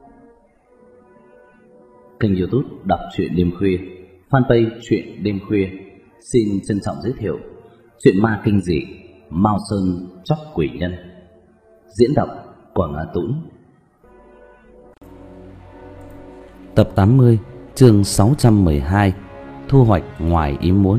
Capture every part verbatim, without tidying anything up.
Kênh YouTube Đọc truyện đêm khuya, fanpage truyện đêm khuya xin trân trọng giới thiệu truyện ma kinh dị Mao Sơn Chóc Quỷ Nhân, diễn đọc Quảng Á Tũng. Tập tám mươi, chương sáu trăm mười hai, thu hoạch ngoài ý muốn.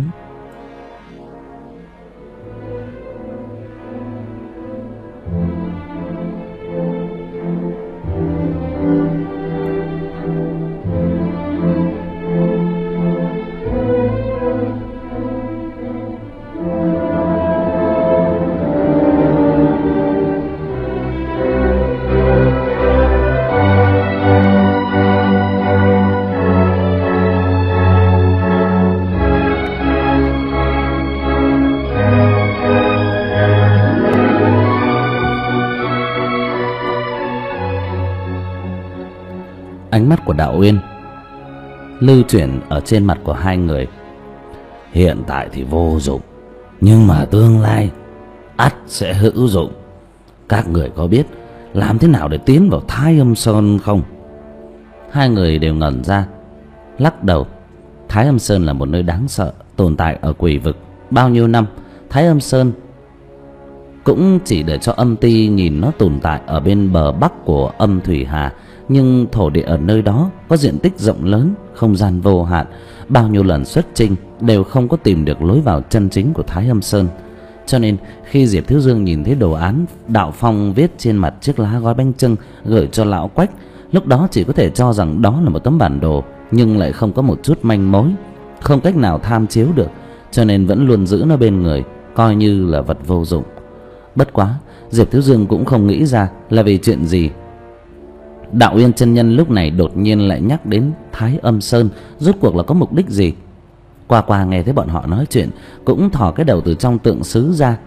Ánh mắt của Đạo Uyên lưu chuyển ở trên mặt của hai người. Hiện tại thì vô dụng, nhưng mà tương lai ắt sẽ hữu dụng. Các người có biết làm thế nào để tiến vào Thái Âm Sơn không? Hai người đều ngẩn ra, lắc đầu. Thái Âm Sơn là một nơi đáng sợ, tồn tại ở quỷ vực bao nhiêu năm. Thái Âm Sơn cũng chỉ để cho âm ti nhìn nó tồn tại ở bên bờ bắc của âm Thủy Hà, nhưng thổ địa ở nơi đó có diện tích rộng lớn, không gian vô hạn. Bao nhiêu lần xuất chinh đều không có tìm được lối vào chân chính của Thái Âm Sơn. Cho nên khi Diệp Thiếu Dương nhìn thấy đồ án Đạo Phong viết trên mặt chiếc lá gói bánh chưng gửi cho lão Quách, lúc đó chỉ có thể cho rằng đó là một tấm bản đồ, nhưng lại không có một chút manh mối, không cách nào tham chiếu được, cho nên vẫn luôn giữ nó bên người, coi như là vật vô dụng. Bất quá Diệp Thiếu Dương cũng không nghĩ ra là vì chuyện gì Đạo Uyên chân nhân lúc này đột nhiên lại nhắc đến Thái Âm Sơn, rốt cuộc là có mục đích gì? Qua qua nghe thấy bọn họ nói chuyện, cũng thò cái đầu từ trong tượng sứ ra.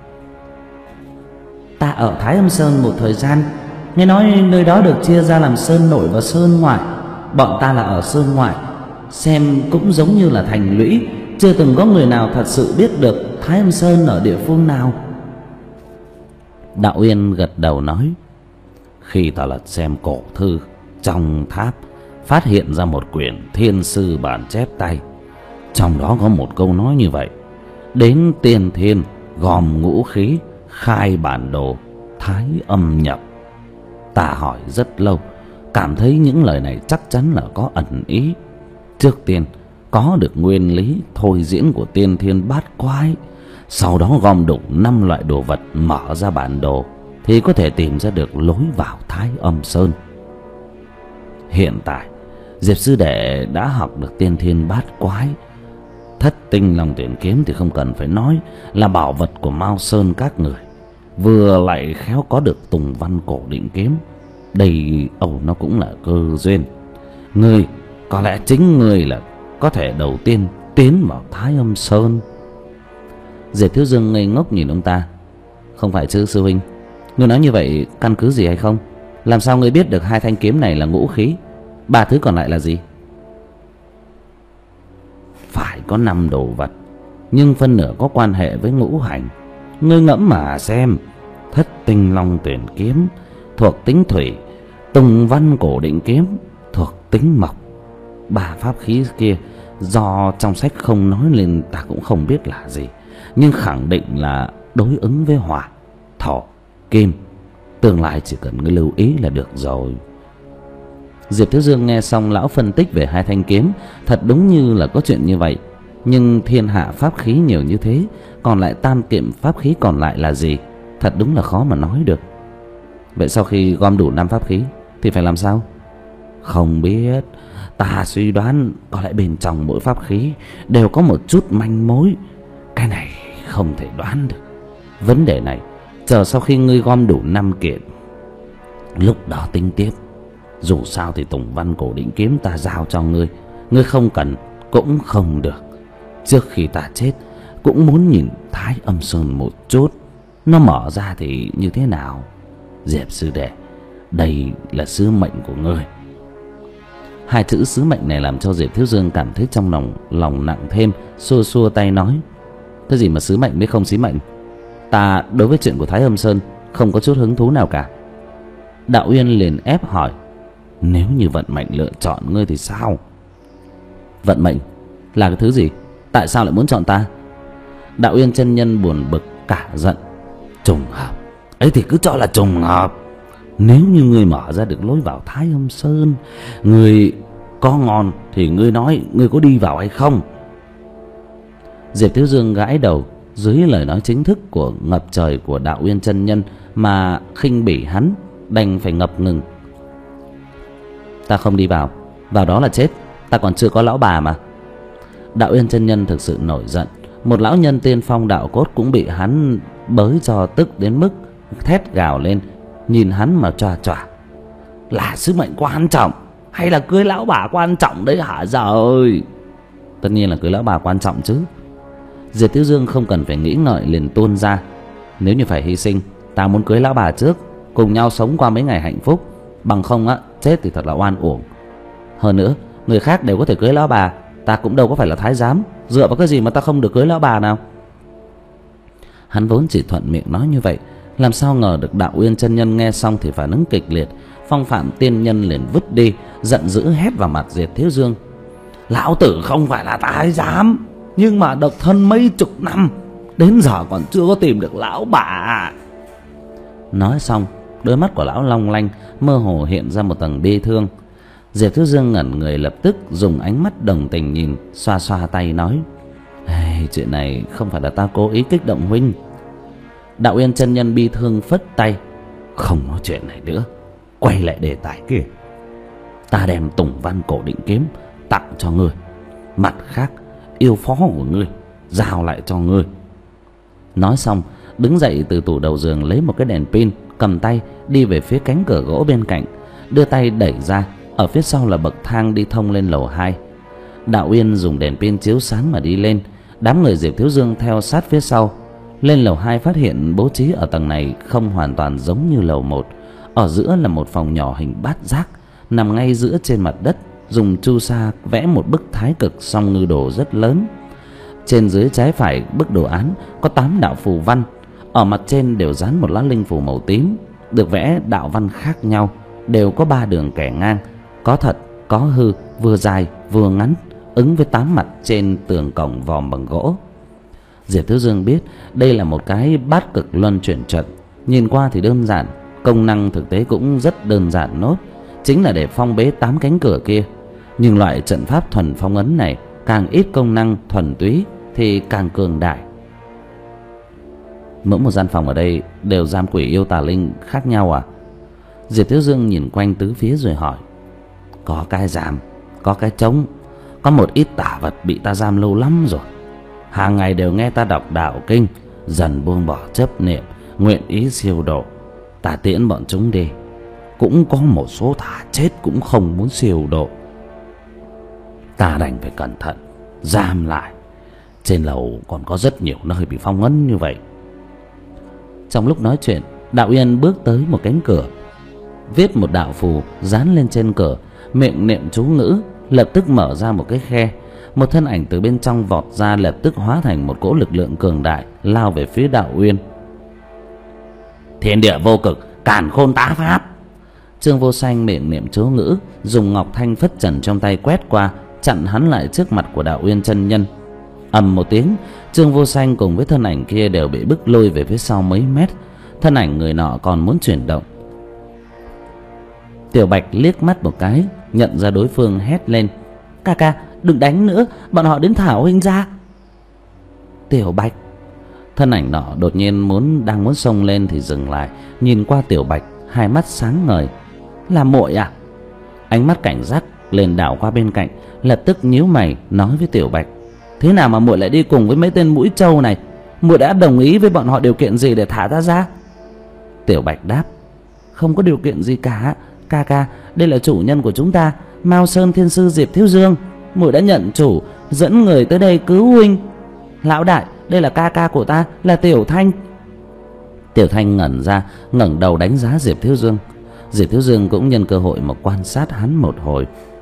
Ta ở Thái Âm Sơn một thời gian, nghe nói nơi đó được chia ra làm sơn nội và sơn ngoại. Bọn ta là ở sơn ngoại, xem cũng giống như là thành lũy, chưa từng có người nào thật sự biết được Thái Âm Sơn ở địa phương nào. Đạo Uyên gật đầu nói: Khi ta lật xem cổ thư trong tháp, phát hiện ra một quyển thiên sư bản chép tay. Trong đó có một câu nói như vậy: đến tiên thiên gom ngũ khí, khai bản đồ Thái Âm nhập. Ta hỏi rất lâu, cảm thấy những lời này chắc chắn là có ẩn ý. Trước tiên có được nguyên lý thôi diễn của tiên thiên bát quái, sau đó gom đủ năm loại đồ vật, mở ra bản đồ thì có thể tìm ra được lối vào Thái Âm Sơn. Hiện tại Diệp sư đệ đã học được tiên thiên bát quái, thất tinh long tuyển kiếm thì không cần phải nói, là bảo vật của Mao Sơn các người. Vừa lại khéo có được Tùng Văn cổ định kiếm, đây ầu nó cũng là cơ duyên. Ngươi, có lẽ chính ngươi là có thể đầu tiên tiến vào Thái Âm Sơn. Diệp Thiếu Dương ngây ngốc nhìn ông ta. Không phải chứ sư huynh, ngươi nói như vậy căn cứ gì hay không? Làm sao ngươi biết được hai thanh kiếm này là ngũ khí, ba thứ còn lại là gì? Phải có năm đồ vật, nhưng phân nửa có quan hệ với ngũ hành. Ngươi ngẫm mà xem, thất tinh long tuyển kiếm thuộc tính thủy, Tùng Văn cổ định kiếm thuộc tính mộc. Ba pháp khí kia do trong sách không nói lên ta cũng không biết là gì, nhưng khẳng định là đối ứng với hỏa, thổ, kim. Tương lai chỉ cần ngươi lưu ý là được rồi. Diệp Thiếu Dương nghe xong lão phân tích về hai thanh kiếm, thật đúng như là có chuyện như vậy. Nhưng thiên hạ pháp khí nhiều như thế, còn lại tam kiện pháp khí còn lại là gì? Thật đúng là khó mà nói được. Vậy sau khi gom đủ năm pháp khí thì phải làm sao? Không biết, ta suy đoán có lẽ bên trong mỗi pháp khí đều có một chút manh mối. Cái này không thể đoán được. Vấn đề này chờ sau khi ngươi gom đủ năm kiện, lúc đó tính tiếp. Dù sao thì Tùng Văn cổ định kiếm ta giao cho ngươi, ngươi không cần cũng không được. Trước khi ta chết cũng muốn nhìn Thái Âm Sơn một chút, nó mở ra thì như thế nào. Diệp sư đệ, đây là sứ mệnh của ngươi. Hai chữ sứ mệnh này làm cho Diệp Thiếu Dương cảm thấy trong lòng lòng nặng thêm, xua xua tay nói: cái gì mà sứ mệnh mới không sứ mệnh, ta đối với chuyện của Thái Âm Sơn không có chút hứng thú nào cả. Đạo Uyên liền ép hỏi: Nếu như vận mệnh lựa chọn ngươi thì sao? Vận mệnh là cái thứ gì? Tại sao lại muốn chọn ta? Đạo Uyên chân nhân buồn bực cả giận. Trùng hợp ấy thì cứ cho là trùng hợp. Nếu như ngươi mở ra được lối vào Thái Âm Sơn, ngươi có ngon thì ngươi nói ngươi có đi vào hay không? Diệp Thiếu Dương gãi đầu dưới lời nói chính thức của ngập trời của Đạo Uyên chân nhân mà khinh bỉ hắn, đành phải ngập ngừng. Ta không đi vào, vào đó là chết. Ta còn chưa có lão bà mà. Đạo Uyên chân nhân thực sự nổi giận. Một lão nhân tiên phong đạo cốt cũng bị hắn bới cho tức đến mức thét gào lên, nhìn hắn mà chòa chòa. Là sứ mệnh quan trọng hay là cưới lão bà quan trọng đấy hả giời? Tất nhiên là cưới lão bà quan trọng chứ. Diệp Thiếu Dương không cần phải nghĩ ngợi liền tuôn ra. Nếu như phải hy sinh, ta muốn cưới lão bà trước, cùng nhau sống qua mấy ngày hạnh phúc. Bằng không á, chết thì thật là oan uổng. Hơn nữa, người khác đều có thể cưới lão bà, ta cũng đâu có phải là thái giám. Dựa vào cái gì mà ta không được cưới lão bà nào? Hắn vốn chỉ thuận miệng nói như vậy, làm sao ngờ được Đạo Uyên chân nhân nghe xong thì phản ứng kịch liệt. Phong phạm tiên nhân liền vứt đi, giận dữ hét vào mặt Diệp Thiếu Dương. Lão tử không phải là thái giám, nhưng mà độc thân mấy chục năm, đến giờ còn chưa có tìm được lão bà. Nói xong, đôi mắt của lão long lanh, mơ hồ hiện ra một tầng bi thương. Diệp Thiếu Dương ngẩn người, lập tức dùng ánh mắt đồng tình nhìn, xoa xoa tay nói: hey, chuyện này không phải là ta cố ý kích động huynh. Đạo Uyên chân nhân bi thương phất tay: không nói chuyện này nữa, quay lại đề tài kia. Ta đem Tùng Văn Cổ Định Kiếm tặng cho ngươi, mặt khác yêu phó của ngươi giao lại cho ngươi. Nói xong, đứng dậy từ tủ đầu giường lấy một cái đèn pin, cầm tay đi về phía cánh cửa gỗ bên cạnh, đưa tay đẩy ra. Ở phía sau là bậc thang đi thông lên lầu hai. Đạo Uyên dùng đèn pin chiếu sáng mà đi lên, đám người Diệp Thiếu Dương theo sát phía sau. Lên lầu hai phát hiện bố trí ở tầng này không hoàn toàn giống như lầu một. Ở giữa là một phòng nhỏ hình bát giác, nằm ngay giữa trên mặt đất, dùng chu sa vẽ một bức thái cực song ngư đồ rất lớn. Trên dưới trái phải bức đồ án có tám đạo phù văn, ở mặt trên đều dán một lá linh phù màu tím, được vẽ đạo văn khác nhau, đều có ba đường kẻ ngang, có thật, có hư, vừa dài vừa ngắn, ứng với tám mặt trên tường cổng vòm bằng gỗ. Diệp Thiếu Dương biết đây là một cái bát cực luân chuyển trận. Nhìn qua thì đơn giản, công năng thực tế cũng rất đơn giản nốt, chính là để phong bế tám cánh cửa kia. Nhưng loại trận pháp thuần phong ấn này càng ít công năng thuần túy thì càng cường đại. Mỗi một gian phòng ở đây đều giam quỷ yêu tà linh khác nhau à? Diệp Thiếu Dương nhìn quanh tứ phía rồi hỏi. Có cái giam, có cái trống, có một ít tà vật bị ta giam lâu lắm rồi. Hàng ngày đều nghe ta đọc đạo kinh, dần buông bỏ chấp niệm, nguyện ý siêu độ. Ta tiễn bọn chúng đi. Cũng có một số thà chết cũng không muốn siêu độ. Ta đành phải cẩn thận giam lại. Trên lầu còn có rất nhiều nơi bị phong ấn như vậy. Trong lúc nói chuyện, Đạo Uyên bước tới một cánh cửa, viết một đạo phù dán lên trên cửa, miệng niệm chú ngữ, lập tức mở ra một cái khe. Một thân ảnh từ bên trong vọt ra, lập tức hóa thành một cỗ lực lượng cường đại lao về phía Đạo Uyên. Thiên địa vô cực, càn khôn tá pháp. Trương Vô Sanh miệng niệm chú ngữ, dùng ngọc thanh phất trần trong tay quét qua, chặn hắn lại trước mặt của Đạo Uyên chân nhân. Ầm một tiếng, Trương Vô Sanh cùng với thân ảnh kia đều bị bức lôi về phía sau mấy mét. Thân ảnh người nọ còn muốn chuyển động. Tiểu Bạch liếc mắt một cái, nhận ra đối phương, hét lên: Ca ca, đừng đánh nữa, bọn họ đến thả huynh ra. Tiểu Bạch. Thân ảnh nọ đột nhiên muốn đang muốn xông lên thì dừng lại, nhìn qua Tiểu Bạch, hai mắt sáng ngời. Là muội à? Ánh mắt cảnh giác lên đảo qua bên cạnh, lập tức nhíu mày nói với Tiểu Bạch: Thế nào mà muội lại đi cùng với mấy tên mũi trâu này? Muội đã đồng ý với bọn họ điều kiện gì để thả ta ra? Tiểu Bạch đáp: Không có điều kiện gì cả, ca ca, đây là chủ nhân của chúng ta, Mao Sơn Thiên Sư Diệp Thiếu Dương. Muội đã nhận chủ, dẫn người tới đây cứu huynh. Lão đại, đây là ca ca của ta, là Tiểu Thanh. Tiểu Thanh ngẩn ra, ngẩng đầu đánh giá Diệp Thiếu Dương. Diệp Thiếu Dương cũng nhân cơ hội mà quan sát hắn một hồi.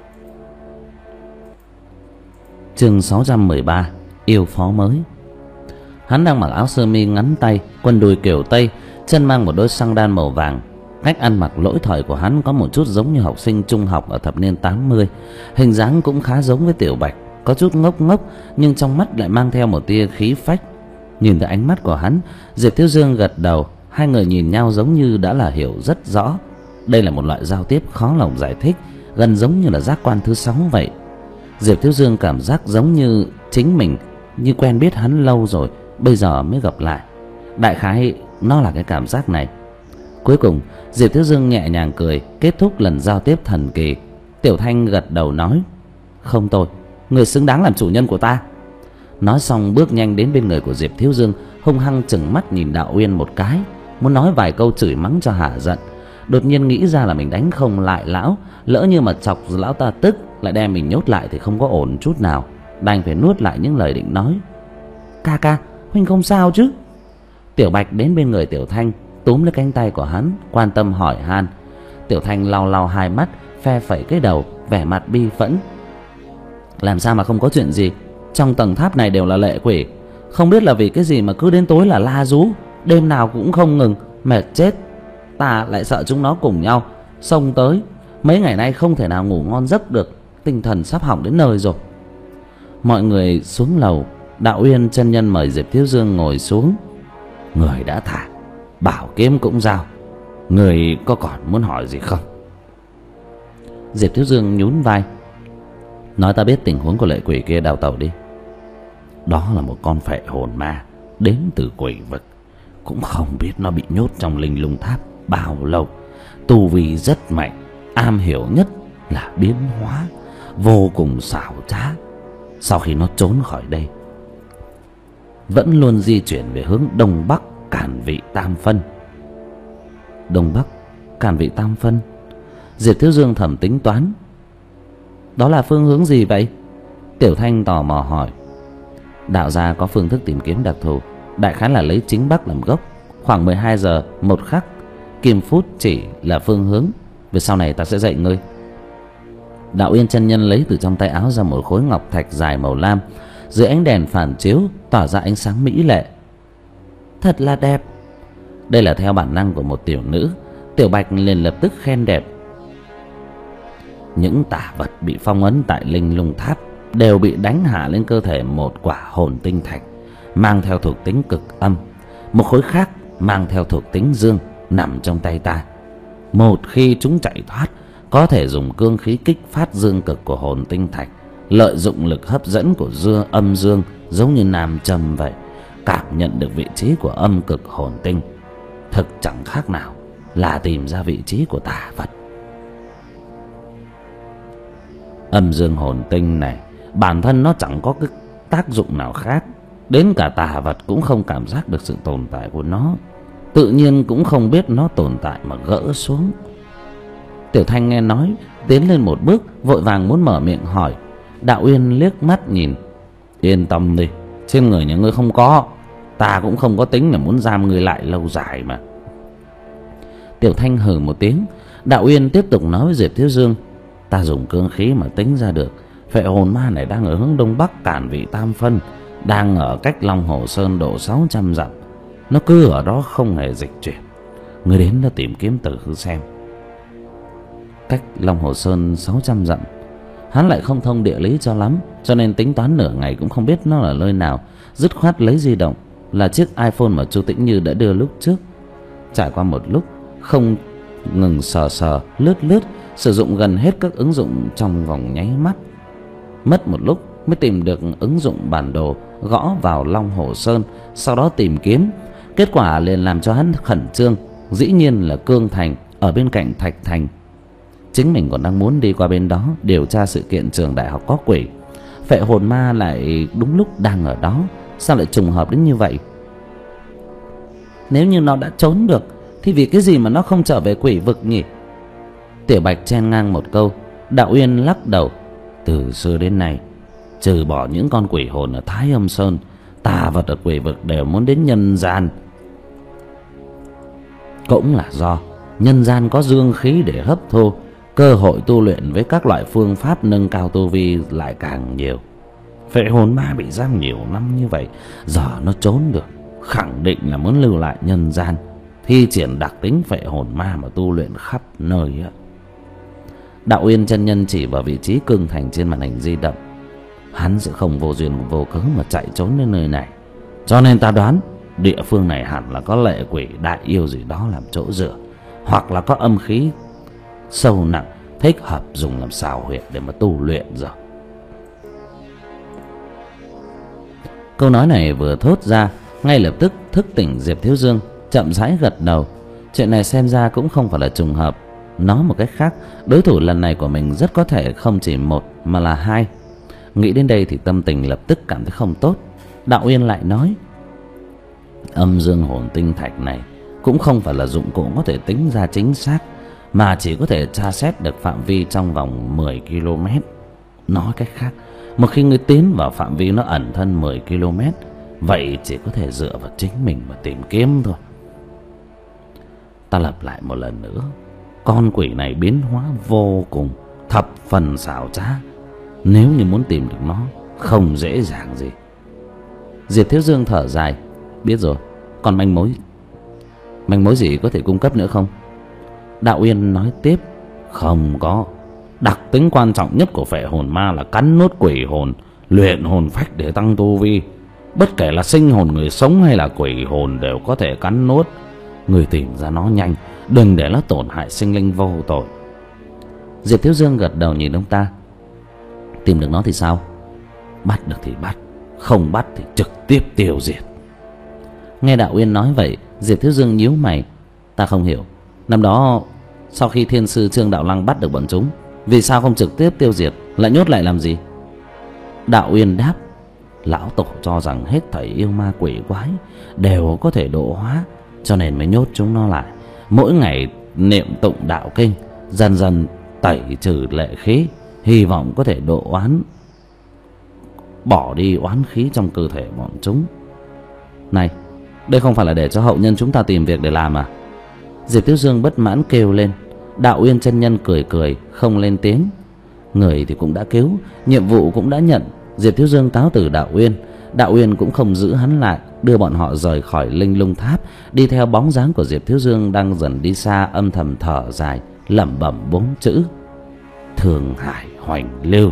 Chương sáu trăm mười ba, yêu phó mới. Hắn đang mặc áo sơ mi ngắn tay, quần đùi kiểu Tây, chân mang một đôi xăng đan màu vàng, Cách ăn mặc lỗi thời của hắn có một chút giống như học sinh trung học ở thập niên tám mươi. Hình dáng cũng khá giống với Tiểu Bạch, có chút ngốc ngốc nhưng trong mắt lại mang theo một tia khí phách. Nhìn thấy ánh mắt của hắn, Diệp Thiếu Dương gật đầu. Hai người nhìn nhau giống như đã là hiểu rất rõ. Đây là một loại giao tiếp khó lòng giải thích, gần giống như là giác quan thứ sáu vậy. Diệp Thiếu Dương cảm giác giống như chính mình như quen biết hắn lâu rồi, bây giờ mới gặp lại. Đại khái nó là cái cảm giác này. Cuối cùng Diệp Thiếu Dương nhẹ nhàng cười, kết thúc lần giao tiếp thần kỳ. Tiểu Thanh gật đầu nói: "Không tồi, người xứng đáng làm chủ nhân của ta." Nói xong bước nhanh đến bên người của Diệp Thiếu Dương, hung hăng chừng mắt nhìn Đạo Uyên một cái, muốn nói vài câu chửi mắng cho hả giận. Đột nhiên nghĩ ra là mình đánh không lại lão, lỡ như mà chọc lão ta tức lại đem mình nhốt lại thì không có ổn chút nào, đành phải nuốt lại những lời định nói. "Ca ca, huynh không sao chứ?" Tiểu Bạch đến bên người Tiểu Thanh, túm lấy cánh tay của hắn, quan tâm hỏi han. Tiểu Thanh lau lau hai mắt, phe phẩy cái đầu, vẻ mặt bi phẫn. "Làm sao mà không có chuyện gì? Trong tầng tháp này đều là lệ quỷ, không biết là vì cái gì mà cứ đến tối là la rú, đêm nào cũng không ngừng, mệt chết. Ta lại sợ chúng nó cùng nhau xông tới, mấy ngày nay không thể nào ngủ ngon giấc được, tinh thần sắp hỏng đến nơi rồi." Mọi người xuống lầu. Đạo Uyên chân nhân mời Diệp Thiếu Dương ngồi xuống. "Người đã thả, bảo kiếm cũng giao, người có còn muốn hỏi gì không?" Diệp Thiếu Dương nhún vai: "Nói ta biết tình huống của lệ quỷ kia đào tẩu đi." "Đó là một con phệ hồn ma đến từ quỷ vực, cũng không biết nó bị nhốt trong linh lung tháp bao lâu. Tu vi rất mạnh, am hiểu nhất là biến hóa, vô cùng xảo trá. Sau khi nó trốn khỏi đây, vẫn luôn di chuyển về hướng đông bắc Càn Vị Tam Phân." "Đông bắc Càn Vị Tam Phân?" Diệp Thiếu Dương thầm tính toán. "Đó là phương hướng gì vậy?" Tiểu Thanh tò mò hỏi. "Đạo gia có phương thức tìm kiếm đặc thù, đại khái là lấy chính bắc làm gốc. Khoảng mười hai giờ một khắc, kim phút chỉ là phương hướng. Về sau này ta sẽ dạy ngươi." Đạo Uyên chân nhân lấy từ trong tay áo ra một khối ngọc thạch dài màu lam, dưới ánh đèn phản chiếu tỏa ra ánh sáng mỹ lệ. "Thật là đẹp." Đây là theo bản năng của một tiểu nữ. Tiểu Bạch liền lập tức khen đẹp. Những tà vật bị phong ấn tại linh lung tháp đều bị đánh hạ lên cơ thể một quả hồn tinh thạch, mang theo thuộc tính cực âm. Một khối khác mang theo thuộc tính dương nằm trong tay ta. Một khi chúng chạy thoát, có thể dùng cương khí kích phát dương cực của hồn tinh thạch, lợi dụng lực hấp dẫn của dưa âm dương giống như nam châm vậy, cảm nhận được vị trí của âm cực hồn tinh. Thực chẳng khác nào là tìm ra vị trí của tà vật. Âm dương hồn tinh này bản thân nó chẳng có cái tác dụng nào khác, đến cả tà vật cũng không cảm giác được sự tồn tại của nó, tự nhiên cũng không biết nó tồn tại mà gỡ xuống." Tiểu Thanh nghe nói, tiến lên một bước, vội vàng muốn mở miệng hỏi. Đạo Uyên liếc mắt nhìn: "Yên tâm đi, trên người nhà ngươi không có, ta cũng không có tính là muốn giam ngươi lại lâu dài mà." Tiểu Thanh hừ một tiếng. Đạo Uyên tiếp tục nói với Diệp Thiếu Dương: "Ta dùng cương khí mà tính ra được, phệ hồn ma này đang ở hướng đông bắc Càn Vị Tam Phân, đang ở cách Long Hồ Sơn độ sáu trăm dặm. Nó cứ ở đó không hề dịch chuyển. Ngươi đến đó tìm kiếm thử xem." Cách Long Hồ Sơn sáu trăm dặm, hắn lại không thông địa lý cho lắm, cho nên tính toán nửa ngày cũng không biết nó là nơi nào. Dứt khoát lấy di động, là chiếc iPhone mà Chu Tĩnh Như đã đưa lúc trước. Trải qua một lúc không ngừng sờ sờ lướt lướt, sử dụng gần hết các ứng dụng trong vòng nháy mắt. Mất một lúc mới tìm được ứng dụng bản đồ, gõ vào Long Hồ Sơn, sau đó tìm kiếm. Kết quả liền làm cho hắn khẩn trương. Dĩ nhiên là Cương Thành ở bên cạnh Thạch Thành. Chính mình còn đang muốn đi qua bên đó điều tra sự kiện trường đại học có quỷ, phệ hồn ma lại đúng lúc đang ở đó. Sao lại trùng hợp đến như vậy? Nếu như nó đã trốn được thì vì cái gì mà nó không trở về quỷ vực nhỉ? Tiểu Bạch chen ngang một câu. Đạo Uyên lắc đầu: "Từ xưa đến nay, trừ bỏ những con quỷ hồn ở Thái Âm Sơn, tà vật ở quỷ vực đều muốn đến nhân gian. Cũng là do nhân gian có dương khí để hấp thu, cơ hội tu luyện với các loại phương pháp nâng cao tu vi lại càng nhiều. Phệ hồn ma bị giam nhiều năm như vậy, giờ nó trốn được, khẳng định là muốn lưu lại nhân gian. thi triển đặc tính phệ hồn ma mà tu luyện khắp nơi á. Đạo Uyên chân nhân chỉ vào vị trí cương thành trên màn hình di động. Hắn sẽ không vô duyên vô cớ mà chạy trốn đến nơi này, cho nên ta đoán địa phương này hẳn là có lệ quỷ đại yêu gì đó làm chỗ dựa, hoặc là có âm khí sâu nặng thích hợp dùng làm xào huyệt để mà tu luyện rồi. Câu nói này vừa thốt ra, ngay lập tức thức tỉnh Diệp Thiếu Dương, chậm rãi gật đầu. Chuyện này xem ra cũng không phải là trùng hợp. Nói một cách khác, đối thủ lần này của mình rất có thể không chỉ một mà là hai. Nghĩ đến đây thì tâm tình lập tức cảm thấy không tốt. Đạo Uyên lại nói: âm dương hồn tinh thạch này cũng không phải là dụng cụ có thể tính ra chính xác, mà chỉ có thể tra xét được phạm vi trong vòng mười ki lô mét. Nói cách khác, một khi ngươi tiến vào phạm vi nó ẩn thân mười ki lô mét, vậy chỉ có thể dựa vào chính mình mà tìm kiếm thôi. Ta lặp lại một lần nữa, con quỷ này biến hóa vô cùng, thập phần xảo trá. Nếu như muốn tìm được nó, không dễ dàng gì. Diệp Thiếu Dương thở dài: biết rồi, còn manh mối Manh mối gì có thể cung cấp nữa không? Đạo Uyên nói tiếp: không có. Đặc tính quan trọng nhất của phệ hồn ma là cắn nuốt quỷ hồn, luyện hồn phách để tăng tu vi. Bất kể là sinh hồn người sống hay là quỷ hồn đều có thể cắn nuốt. Người tìm ra nó nhanh, đừng để nó tổn hại sinh linh vô tội. Diệp Thiếu Dương gật đầu nhìn ông ta: tìm được nó thì sao? Bắt được thì bắt, không bắt thì trực tiếp tiêu diệt. Nghe Đạo Uyên nói vậy, Diệp Thiếu Dương nhíu mày: ta không hiểu, năm đó sau khi thiên sư Trương Đạo Lăng bắt được bọn chúng, vì sao không trực tiếp tiêu diệt, lại nhốt lại làm gì? Đạo Uyên đáp: lão tổ cho rằng hết thảy yêu ma quỷ quái đều có thể độ hóa, cho nên mới nhốt chúng nó lại. Mỗi ngày niệm tụng đạo kinh, dần dần tẩy trừ lệ khí, hy vọng có thể độ oán, bỏ đi oán khí trong cơ thể bọn chúng. Này, đây không phải là để cho hậu nhân chúng ta tìm việc để làm à? Diệp Thiếu Dương bất mãn kêu lên. Đạo Uyên chân nhân cười cười, không lên tiếng. Người thì cũng đã cứu, nhiệm vụ cũng đã nhận. Diệp Thiếu Dương cáo từ Đạo Uyên. Đạo Uyên cũng không giữ hắn lại, đưa bọn họ rời khỏi Linh Lung Tháp, đi theo bóng dáng của Diệp Thiếu Dương đang dần đi xa, âm thầm thở dài, lẩm bẩm bốn chữ: Thương Hải Hoành Lưu.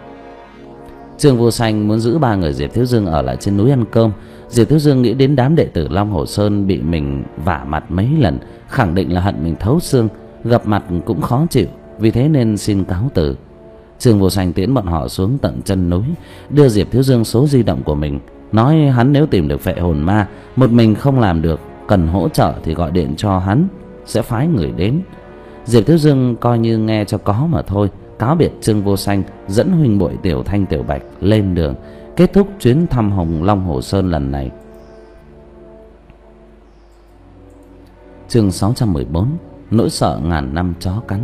Trương Vô Sanh muốn giữ ba người Diệp Thiếu Dương ở lại trên núi ăn cơm. Diệp Thiếu Dương nghĩ đến đám đệ tử Long Hồ Sơn bị mình vả mặt mấy lần, khẳng định là hận mình thấu xương, gặp mặt cũng khó chịu, vì thế nên xin cáo từ. Trương Vô Sanh tiễn bọn họ xuống tận chân núi, đưa Diệp Thiếu Dương số di động của mình, nói hắn nếu tìm được phệ hồn ma, một mình không làm được, cần hỗ trợ thì gọi điện cho hắn, sẽ phái người đến. Diệp Thiếu Dương coi như nghe cho có mà thôi, cáo biệt Trương Vô Sanh, dẫn huynh muội Tiểu Thanh Tiểu Bạch lên đường, kết thúc chuyến thăm Hồng Long Hồ Sơn lần này. Chương sáu trăm mười bốn: nỗi sợ ngàn năm chó cắn.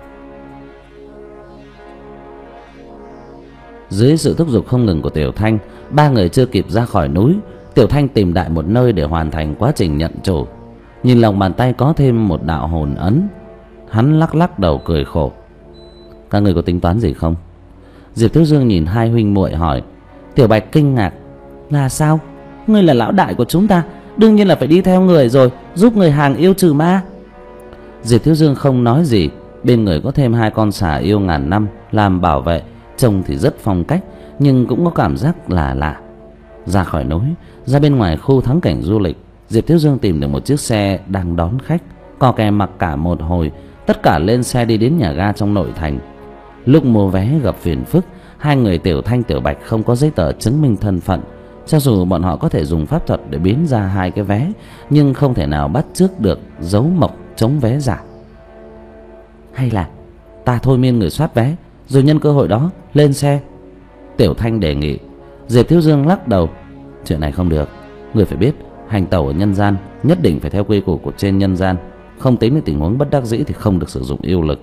Dưới sự thúc giục không ngừng của Tiểu Thanh, ba người chưa kịp ra khỏi núi, Tiểu Thanh tìm đại một nơi để hoàn thành quá trình nhận chủ. Nhìn lòng bàn tay có thêm một đạo hồn ấn, hắn lắc lắc đầu cười khổ: các người có tính toán gì không? Diệp Thiếu Dương nhìn hai huynh muội hỏi. Tiểu Bạch kinh ngạc: là sao? Ngươi là lão đại của chúng ta, đương nhiên là phải đi theo người rồi, giúp người hàng yêu trừ ma. Diệp Thiếu Dương không nói gì, bên người có thêm hai con xà yêu ngàn năm làm bảo vệ, trông thì rất phong cách, nhưng cũng có cảm giác lạ lạ. Ra khỏi núi, ra bên ngoài khu thắng cảnh du lịch, Diệp Thiếu Dương tìm được một chiếc xe đang đón khách, cò kè mặc cả một hồi, tất cả lên xe đi đến nhà ga trong nội thành. Lúc mua vé gặp phiền phức, hai người Tiểu Thanh Tiểu Bạch không có giấy tờ chứng minh thân phận. Cho dù bọn họ có thể dùng pháp thuật để biến ra hai cái vé, nhưng không thể nào bắt chước được dấu mộc chống vé giả. Hay là ta thôi miên người soát vé, rồi nhân cơ hội đó lên xe, Tiểu Thanh đề nghị. Diệp Thiếu Dương lắc đầu: chuyện này không được, người phải biết hành tẩu ở nhân gian nhất định phải theo quy củ của trên nhân gian, không tính đến tình huống bất đắc dĩ thì không được sử dụng yêu lực.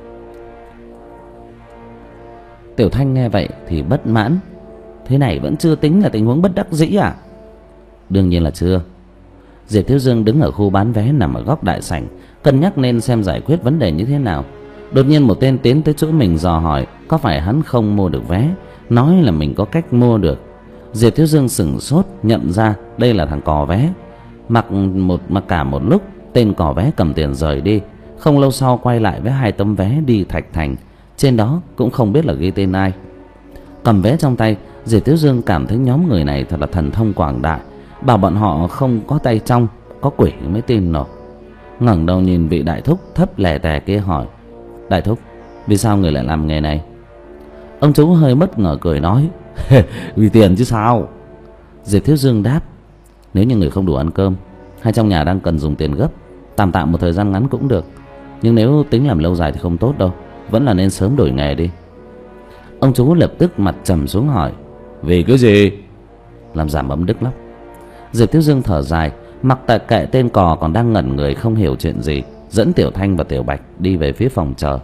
Tiểu Thanh nghe vậy thì bất mãn: thế này vẫn chưa tính là tình huống bất đắc dĩ à? Đương nhiên là chưa. Diệp Thiếu Dương đứng ở khu bán vé nằm ở góc đại sảnh, cân nhắc nên xem giải quyết vấn đề như thế nào. Đột nhiên một tên tiến tới chỗ mình dò hỏi có phải hắn không mua được vé, nói là mình có cách mua được. Diệp Thiếu Dương sửng sốt, nhận ra đây là thằng cò vé. Mặc một mặc cả một lúc, Tên cò vé cầm tiền rời đi. Không lâu sau quay lại với hai tấm vé đi Thạch Thành. Trên đó cũng không biết là ghi tên ai. Cầm vé trong tay, Diệp Thiếu Dương cảm thấy nhóm người này thật là thần thông quảng đại. Bảo bọn họ không có tay trong, có quỷ mới tin nổi. Ngẩng đầu nhìn vị đại thúc thấp lè tè kia hỏi: Đại thúc, vì sao người lại làm nghề này? Ông chú hơi bất ngờ cười nói: Vì tiền chứ sao. Diệp Thiếu Dương đáp: Nếu như người không đủ ăn cơm, hay trong nhà đang cần dùng tiền gấp, tạm tạm một thời gian ngắn cũng được. Nhưng nếu tính làm lâu dài thì không tốt đâu. Vẫn là nên sớm đổi nghề đi. Ông chú lập tức mặt trầm xuống hỏi: Vì cái gì? Làm giảm ấm đức lắm. Diệp Thiếu Dương thở dài, mặc tại kệ tên cò còn đang ngẩn người không hiểu chuyện gì, dẫn Tiểu Thanh và Tiểu Bạch đi về phía phòng chờ.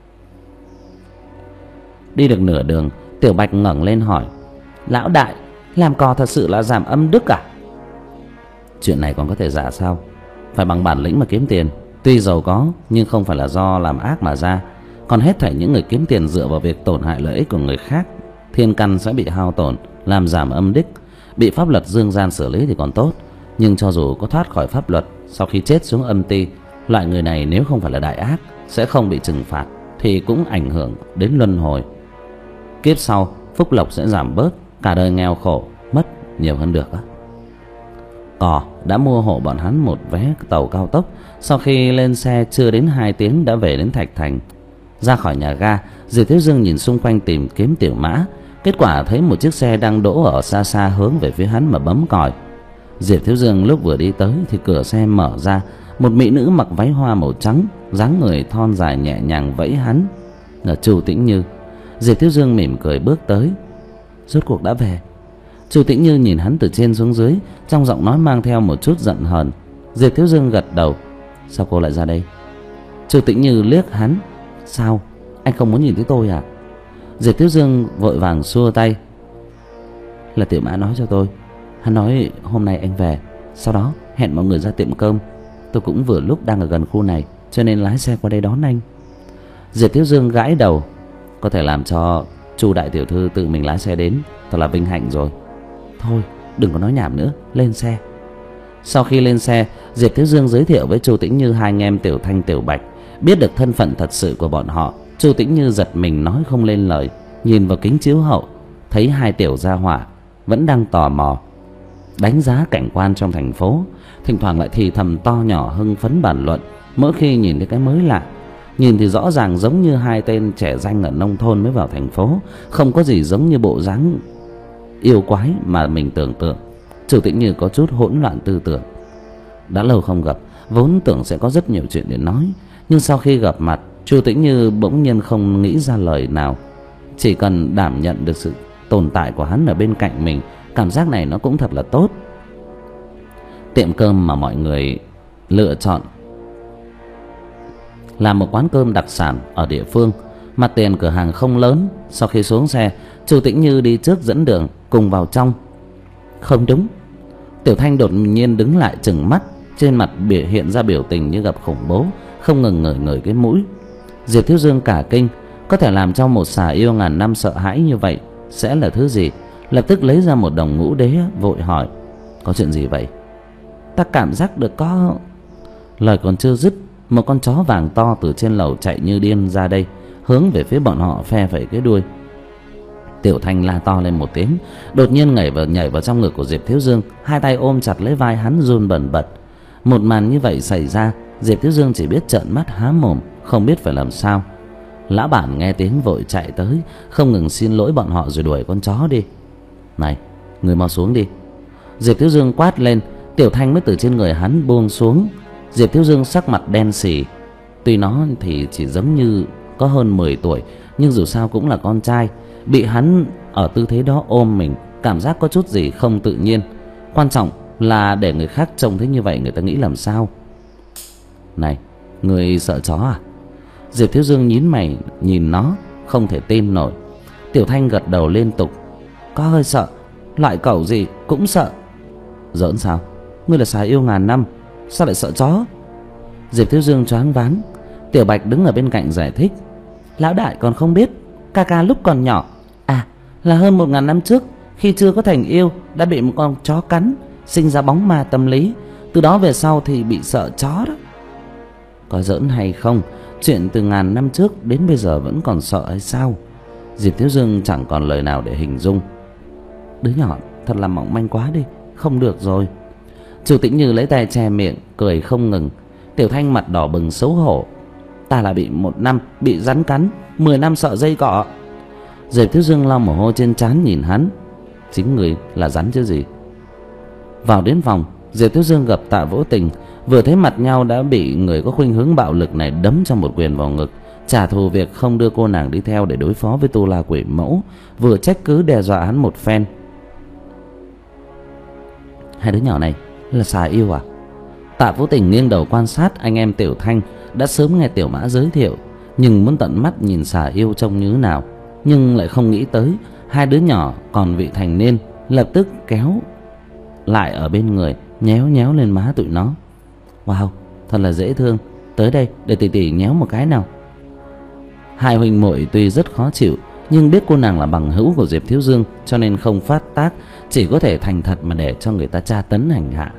Đi được nửa đường, Tiểu Bạch ngẩng lên hỏi: Lão đại, làm cò thật sự là giảm âm đức à? Chuyện này còn có thể giả sao? Phải bằng bản lĩnh mà kiếm tiền. Tuy giàu có nhưng không phải là do làm ác mà ra. Còn hết thảy những người kiếm tiền dựa vào việc tổn hại lợi ích của người khác, thiên căn sẽ bị hao tổn, làm giảm âm đức. Bị pháp luật dương gian xử lý thì còn tốt, nhưng cho dù có thoát khỏi pháp luật, sau khi chết xuống âm ti, loại người này nếu không phải là đại ác, sẽ không bị trừng phạt thì cũng ảnh hưởng đến luân hồi. Kiếp sau phúc lộc sẽ giảm bớt, cả đời nghèo khổ mất nhiều hơn được á. Cò đã mua hộ bọn hắn một vé tàu cao tốc. Sau khi lên xe chưa đến hai tiếng đã về đến Thạch Thành. Ra khỏi nhà ga, Diệp Thiếu Dương nhìn xung quanh tìm kiếm Tiểu Mã. Kết quả thấy một chiếc xe đang đỗ ở xa xa hướng về phía hắn mà bấm còi. Diệp Thiếu Dương lúc vừa đi tới thì cửa xe mở ra. Một mỹ nữ mặc váy hoa màu trắng, dáng người thon dài nhẹ nhàng vẫy hắn là Chu Tĩnh Như. Diệp Thiếu Dương mỉm cười bước tới. Rốt cuộc đã về. Chu Tĩnh Như nhìn hắn từ trên xuống dưới, trong giọng nói mang theo một chút giận hờn. Diệp Thiếu Dương gật đầu. Sao cô lại ra đây? Chu Tĩnh Như liếc hắn. Sao? Anh không muốn nhìn thấy tôi à? Diệp Thiếu Dương vội vàng xua tay. Là Tiểu Mã nói cho tôi. Hắn nói hôm nay anh về, sau đó hẹn mọi người ra tiệm cơm. Tôi cũng vừa lúc đang ở gần khu này, cho nên lái xe qua đây đón anh. Diệp Thiếu Dương gãi đầu. Có thể làm cho Chu đại tiểu thư tự mình lái xe đến, thật là vinh hạnh rồi. Thôi đừng có nói nhảm nữa, lên xe. Sau khi lên xe, Diệp Thiếu Dương giới thiệu với Chu Tĩnh Như hai anh em Tiểu Thanh Tiểu Bạch. Biết được thân phận thật sự của bọn họ, Chu Tĩnh Như giật mình nói không lên lời. Nhìn vào kính chiếu hậu, thấy hai tiểu gia hỏa vẫn đang tò mò đánh giá cảnh quan trong thành phố, thỉnh thoảng lại thì thầm to nhỏ hưng phấn bàn luận mỗi khi nhìn thấy cái mới lạ. Nhìn thì rõ ràng giống như hai tên trẻ danh ở nông thôn mới vào thành phố, không có gì giống như bộ dáng yêu quái mà mình tưởng tượng. Chu Tĩnh Như có chút hỗn loạn tư tưởng. Đã lâu không gặp, vốn tưởng sẽ có rất nhiều chuyện để nói, nhưng sau khi gặp mặt, Chu Tĩnh Như bỗng nhiên không nghĩ ra lời nào. Chỉ cần đảm nhận được sự tồn tại của hắn ở bên cạnh mình, cảm giác này nó cũng thật là tốt. Tiệm cơm mà mọi người lựa chọn là một quán cơm đặc sản ở địa phương. Mặt tiền cửa hàng không lớn. Sau khi xuống xe, Chu Tĩnh Như đi trước dẫn đường cùng vào trong. Không đúng. Tiểu Thanh đột nhiên đứng lại trừng mắt, trên mặt biểu hiện ra biểu tình như gặp khủng bố, không ngừng ngửi ngửi cái mũi. Diệp Thiếu Dương cả kinh, có thể làm cho một xà yêu ngàn năm sợ hãi như vậy sẽ là thứ gì? Lập tức lấy ra một đồng ngũ đế vội hỏi: Có chuyện gì vậy? Ta cảm giác được có... Lời còn chưa dứt, một con chó vàng to từ trên lầu chạy như điên ra đây, hướng về phía bọn họ phe phẩy cái đuôi. Tiểu Thanh la to lên một tiếng, đột nhiên nhảy vào nhảy vào trong ngực của Diệp Thiếu Dương, hai tay ôm chặt lấy vai hắn run bần bật. Một màn như vậy xảy ra, Diệp Thiếu Dương chỉ biết trợn mắt há mồm, không biết phải làm sao. Lão bản nghe tiếng vội chạy tới, không ngừng xin lỗi bọn họ rồi đuổi con chó đi. Này, người mau xuống đi. Diệp Thiếu Dương quát lên. Tiểu Thanh mới từ trên người hắn buông xuống. Diệp Thiếu Dương sắc mặt đen sì. Tuy nó thì chỉ giống như có hơn mười tuổi, nhưng dù sao cũng là con trai. Bị hắn ở tư thế đó ôm mình, cảm giác có chút gì không tự nhiên. Quan trọng là để người khác trông thấy như vậy, người ta nghĩ làm sao? Này, người sợ chó à? Diệp Thiếu Dương nhín mày nhìn nó, không thể tin nổi. Tiểu Thanh gật đầu liên tục. Có hơi sợ, loại cẩu gì cũng sợ. Giỡn sao? Ngươi là xà yêu ngàn năm, sao lại sợ chó? Diệp Thiếu Dương choáng váng. Tiểu Bạch đứng ở bên cạnh giải thích. Lão đại còn không biết, ca ca lúc còn nhỏ, à là hơn một ngàn năm trước, khi chưa có thành yêu đã bị một con chó cắn, sinh ra bóng ma tâm lý. Từ đó về sau thì bị sợ chó đó. Có giỡn hay không? Chuyện từ ngàn năm trước đến bây giờ vẫn còn sợ hay sao? Diệp Thiếu Dương chẳng còn lời nào để hình dung. Đứa nhỏ thật là mỏng manh quá đi, không được rồi. Chu Tĩnh Như lấy tay che miệng, cười không ngừng. Tiểu Thanh mặt đỏ bừng xấu hổ. Ta là bị một năm bị rắn cắn, mười năm sợ dây cọ. Diệp Thiếu Dương lau mồ hôi trên trán nhìn hắn. Chính người là rắn chứ gì. Vào đến phòng, Diệp Thiếu Dương gặp Tạ Vũ Tình. Vừa thấy mặt nhau đã bị người có khuynh hướng bạo lực này đấm cho một quyền vào ngực, trả thù việc không đưa cô nàng đi theo để đối phó với Tu La Quỷ Mẫu, vừa trách cứ đe dọa hắn một phen. Hai đứa nhỏ này là xà yêu à? Tạ Vũ Tình nghiêng đầu quan sát anh em Tiểu Thanh. Đã sớm nghe Tiểu Mã giới thiệu, nhưng muốn tận mắt nhìn xà yêu trông như thế nào, nhưng lại không nghĩ tới hai đứa nhỏ còn vị thành niên, lập tức kéo lại ở bên người, nhéo nhéo lên má tụi nó. Wow, thật là dễ thương. Tới đây để tỷ tỷ nhéo một cái nào. Hai huynh muội tuy rất khó chịu, nhưng biết cô nàng là bằng hữu của Diệp Thiếu Dương, cho nên không phát tác, chỉ có thể thành thật mà để cho người ta tra tấn hành hạ.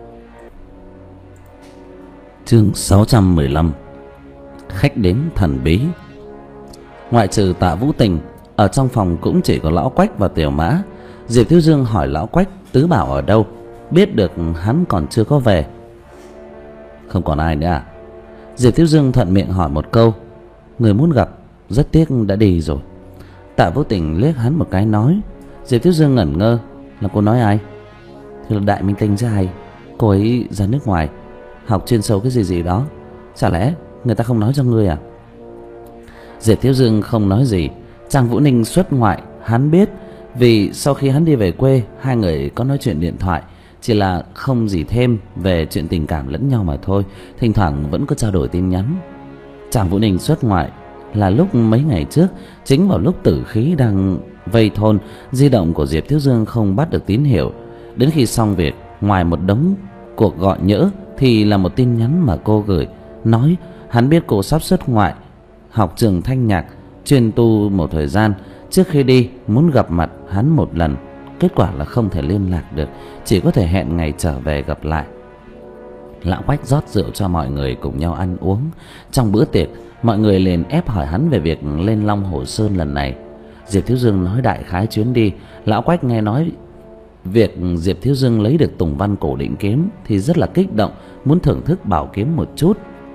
Chương sáu trăm mười lăm. Khách đến thần bí. Ngoại trừ Tạ Vũ Tình, ở trong phòng cũng chỉ có Lão Quách và Tiểu Mã. Diệp Thiếu Dương hỏi Lão Quách Tứ Bảo ở đâu, biết được hắn còn chưa có về. Không còn ai nữa à? Diệp Thiếu Dương thuận miệng hỏi một câu. Người muốn gặp rất tiếc đã đi rồi. Tạ Vũ Tình liếc hắn một cái nói. Diệp Thiếu Dương ngẩn ngơ. Là cô nói ai? Thì là Đại Minh Tinh chứ ai. Cô ấy ra nước ngoài học chuyên sâu cái gì gì đó. Chả lẽ người ta không nói cho ngươi à? Diệp Thiếu Dương không nói gì. Trang Vũ Ninh xuất ngoại hắn biết, vì sau khi hắn đi về quê, hai người có nói chuyện điện thoại, chỉ là không gì thêm về chuyện tình cảm lẫn nhau mà thôi. Thỉnh thoảng vẫn có trao đổi tin nhắn. Trang Vũ Ninh xuất ngoại là lúc mấy ngày trước, chính vào lúc tử khí đang vây thôn. Di động của Diệp Thiếu Dương không bắt được tín hiệu. Đến khi xong việc, ngoài một đống cuộc gọi nhỡ thì là một tin nhắn mà cô gửi, nói hắn biết cô sắp xuất ngoại, học trường thanh nhạc, chuyên tu một thời gian. Trước khi đi muốn gặp mặt hắn một lần, kết quả là không thể liên lạc được, chỉ có thể hẹn ngày trở về gặp lại. Lão Quách rót rượu cho mọi người cùng nhau ăn uống. Trong bữa tiệc, mọi người liền ép hỏi hắn về việc lên Long Hồ Sơn lần này. Diệp Thiếu Dương nói đại khái chuyến đi. Lão Quách nghe nói việc Diệp Thiếu Dương lấy được Tùng Văn Cổ Định Kiếm thì rất là kích động, muốn thưởng thức bảo kiếm một chút.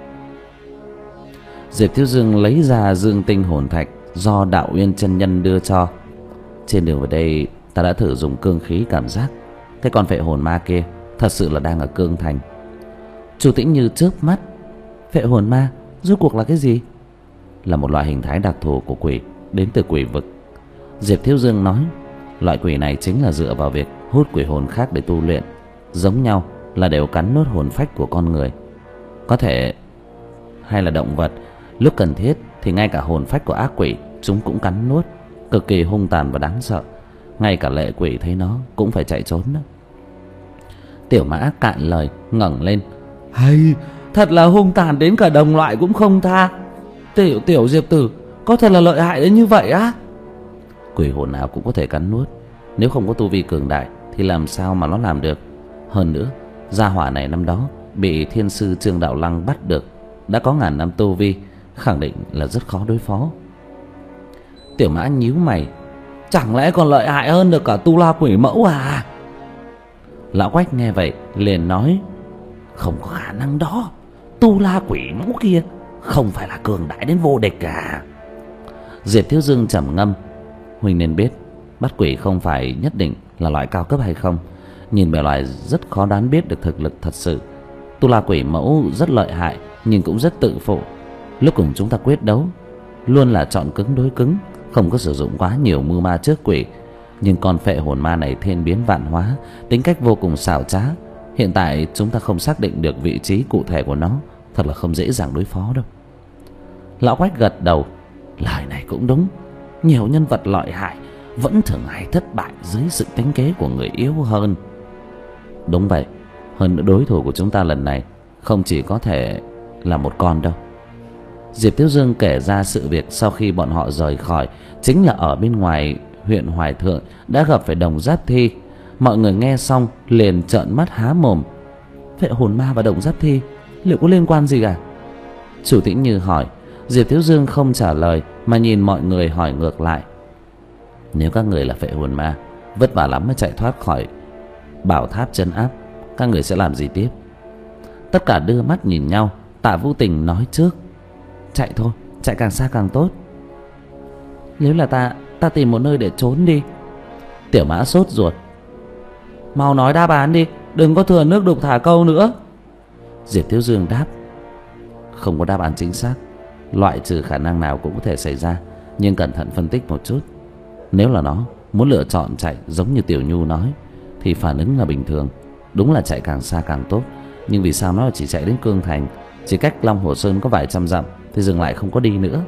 Diệp Thiếu Dương lấy ra Dương Tinh Hồn Thạch do Đạo Uyên chân nhân đưa cho. Trên đường về đây ta đã thử dùng cương khí cảm giác cái con phệ hồn ma kia thật sự là đang ở cương thành. Chu Tĩnh Như chớp mắt. Phệ hồn ma rốt cuộc là cái gì? Là một loại hình thái đặc thù của quỷ đến từ quỷ vực. Diệp Thiếu Dương nói, loại quỷ này chính là dựa vào việc hút quỷ hồn khác để tu luyện. Giống nhau là đều cắn nuốt hồn phách của con người, có thể hay là động vật. Lúc cần thiết thì ngay cả hồn phách của ác quỷ chúng cũng cắn nuốt, cực kỳ hung tàn và đáng sợ. Ngay cả lệ quỷ thấy nó cũng phải chạy trốn đó. Tiểu Mã cạn lời ngẩng lên. Hay, thật là hung tàn đến cả đồng loại cũng không tha. Tiểu tiểu Diệp tử có thật là lợi hại đến như vậy á? Quỷ hồn nào cũng có thể cắn nuốt, nếu không có tu vi cường đại thì làm sao mà nó làm được. Hơn nữa, gia hỏa này năm đó bị thiên sư Trương Đạo Lăng bắt được, đã có ngàn năm tu vi, khẳng định là rất khó đối phó. Tiểu Mã nhíu mày. Chẳng lẽ còn lợi hại hơn được cả Tu La Quỷ Mẫu à? Lão Quách nghe vậy liền nói, không có khả năng đó. Tu La Quỷ Mẫu kia không phải là cường đại đến vô địch à? Diệp Thiếu Dương trầm ngâm. Huynh nên biết, bắt quỷ không phải nhất định là loại cao cấp hay không. Nhìn bề ngoài rất khó đoán biết được thực lực thật sự. Tu La Quỷ Mẫu rất lợi hại, nhưng cũng rất tự phụ. Lúc cùng chúng ta quyết đấu luôn là chọn cứng đối cứng, không có sử dụng quá nhiều mưu ma trước quỷ. Nhưng con phệ hồn ma này thiên biến vạn hóa, tính cách vô cùng xảo trá. Hiện tại chúng ta không xác định được vị trí cụ thể của nó, thật là không dễ dàng đối phó đâu. Lão Quách gật đầu. Lời này cũng đúng. Nhiều nhân vật lợi hại vẫn thường hay thất bại dưới sự tính kế của người yếu hơn. Đúng vậy. Hơn nữa đối thủ của chúng ta lần này không chỉ có thể là một con đâu. Diệp Thiếu Dương kể ra sự việc sau khi bọn họ rời khỏi, chính là ở bên ngoài huyện Hoài Thượng đã gặp phải Đồng Giáp Thi. Mọi người nghe xong liền trợn mắt há mồm. Phệ hồn ma và Đồng Giáp Thi liệu có liên quan gì à? Chủ Tĩnh Như hỏi. Diệp Thiếu Dương không trả lời mà nhìn mọi người hỏi ngược lại. Nếu các người là phệ hồn ma, vất vả lắm mới chạy thoát khỏi bảo tháp trấn áp, các người sẽ làm gì tiếp? Tất cả đưa mắt nhìn nhau. Tạ Vũ Tình nói trước. Chạy thôi, chạy càng xa càng tốt. Nếu là ta, ta tìm một nơi để trốn đi. Tiểu Mã sốt ruột. Mau nói đáp án đi, đừng có thừa nước đục thả câu nữa. Diệp Thiếu Dương đáp. Không có đáp án chính xác, loại trừ khả năng nào cũng có thể xảy ra, nhưng cẩn thận phân tích một chút. Nếu là nó muốn lựa chọn chạy giống như Tiểu Nhu nói thì phản ứng là bình thường, đúng là chạy càng xa càng tốt. Nhưng vì sao nó chỉ chạy đến Cương Thành, chỉ cách Long Hồ Sơn có vài trăm dặm thì dừng lại không có đi nữa?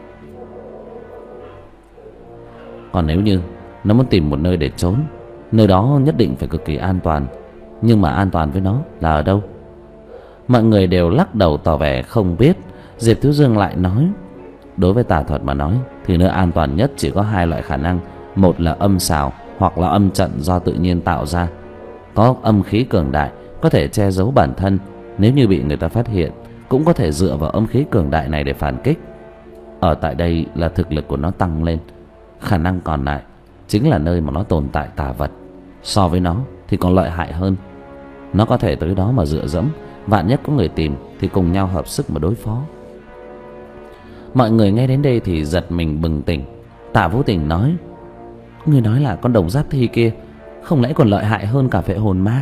Còn nếu như nó muốn tìm một nơi để trốn, nơi đó nhất định phải cực kỳ an toàn. Nhưng mà an toàn với nó là ở đâu? Mọi người đều lắc đầu tỏ vẻ không biết. Diệp Thiếu Dương lại nói. Đối với tà thuật mà nói thì nơi an toàn nhất chỉ có hai loại khả năng. Một là âm xào hoặc là âm trận do tự nhiên tạo ra. Có âm khí cường đại có thể che giấu bản thân, nếu như bị người ta phát hiện cũng có thể dựa vào âm khí cường đại này để phản kích. Ở tại đây là thực lực của nó tăng lên. Khả năng còn lại chính là nơi mà nó tồn tại tà vật. So với nó thì còn lợi hại hơn. Nó có thể tới đó mà dựa dẫm, vạn nhất có người tìm thì cùng nhau hợp sức mà đối phó. Mọi người nghe đến đây thì giật mình bừng tỉnh. Tạ Vũ Tình nói. Người nói là con đồng giáp thi kia không lẽ còn lợi hại hơn cả phệ hồn ma?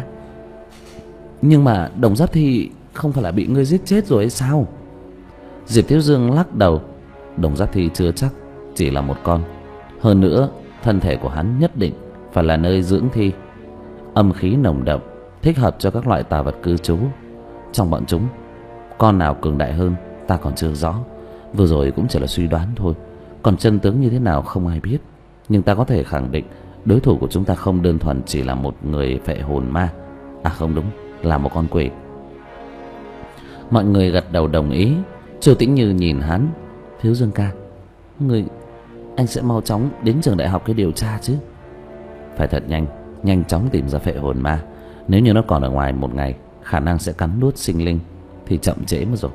Nhưng mà đồng giáp thi không phải là bị ngươi giết chết rồi hay sao? Diệp Thiếu Dương lắc đầu. Đồng giáp thi chưa chắc chỉ là một con. Hơn nữa thân thể của hắn nhất định phải là nơi dưỡng thi. Âm khí nồng đậm, thích hợp cho các loại tà vật cư trú. Trong bọn chúng, con nào cường đại hơn ta còn chưa rõ. Vừa rồi cũng chỉ là suy đoán thôi, còn chân tướng như thế nào không ai biết. Nhưng ta có thể khẳng định đối thủ của chúng ta không đơn thuần chỉ là một người phệ hồn ma. À không đúng, là một con quỷ. Mọi người gật đầu đồng ý. Chu Tĩnh Như nhìn hắn. Thiếu Dương ca, người anh sẽ mau chóng đến trường đại học cái điều tra chứ? Phải thật nhanh, nhanh chóng tìm ra phệ hồn ma. Nếu như nó còn ở ngoài một ngày, khả năng sẽ cắn nuốt sinh linh thì chậm trễ mất rồi.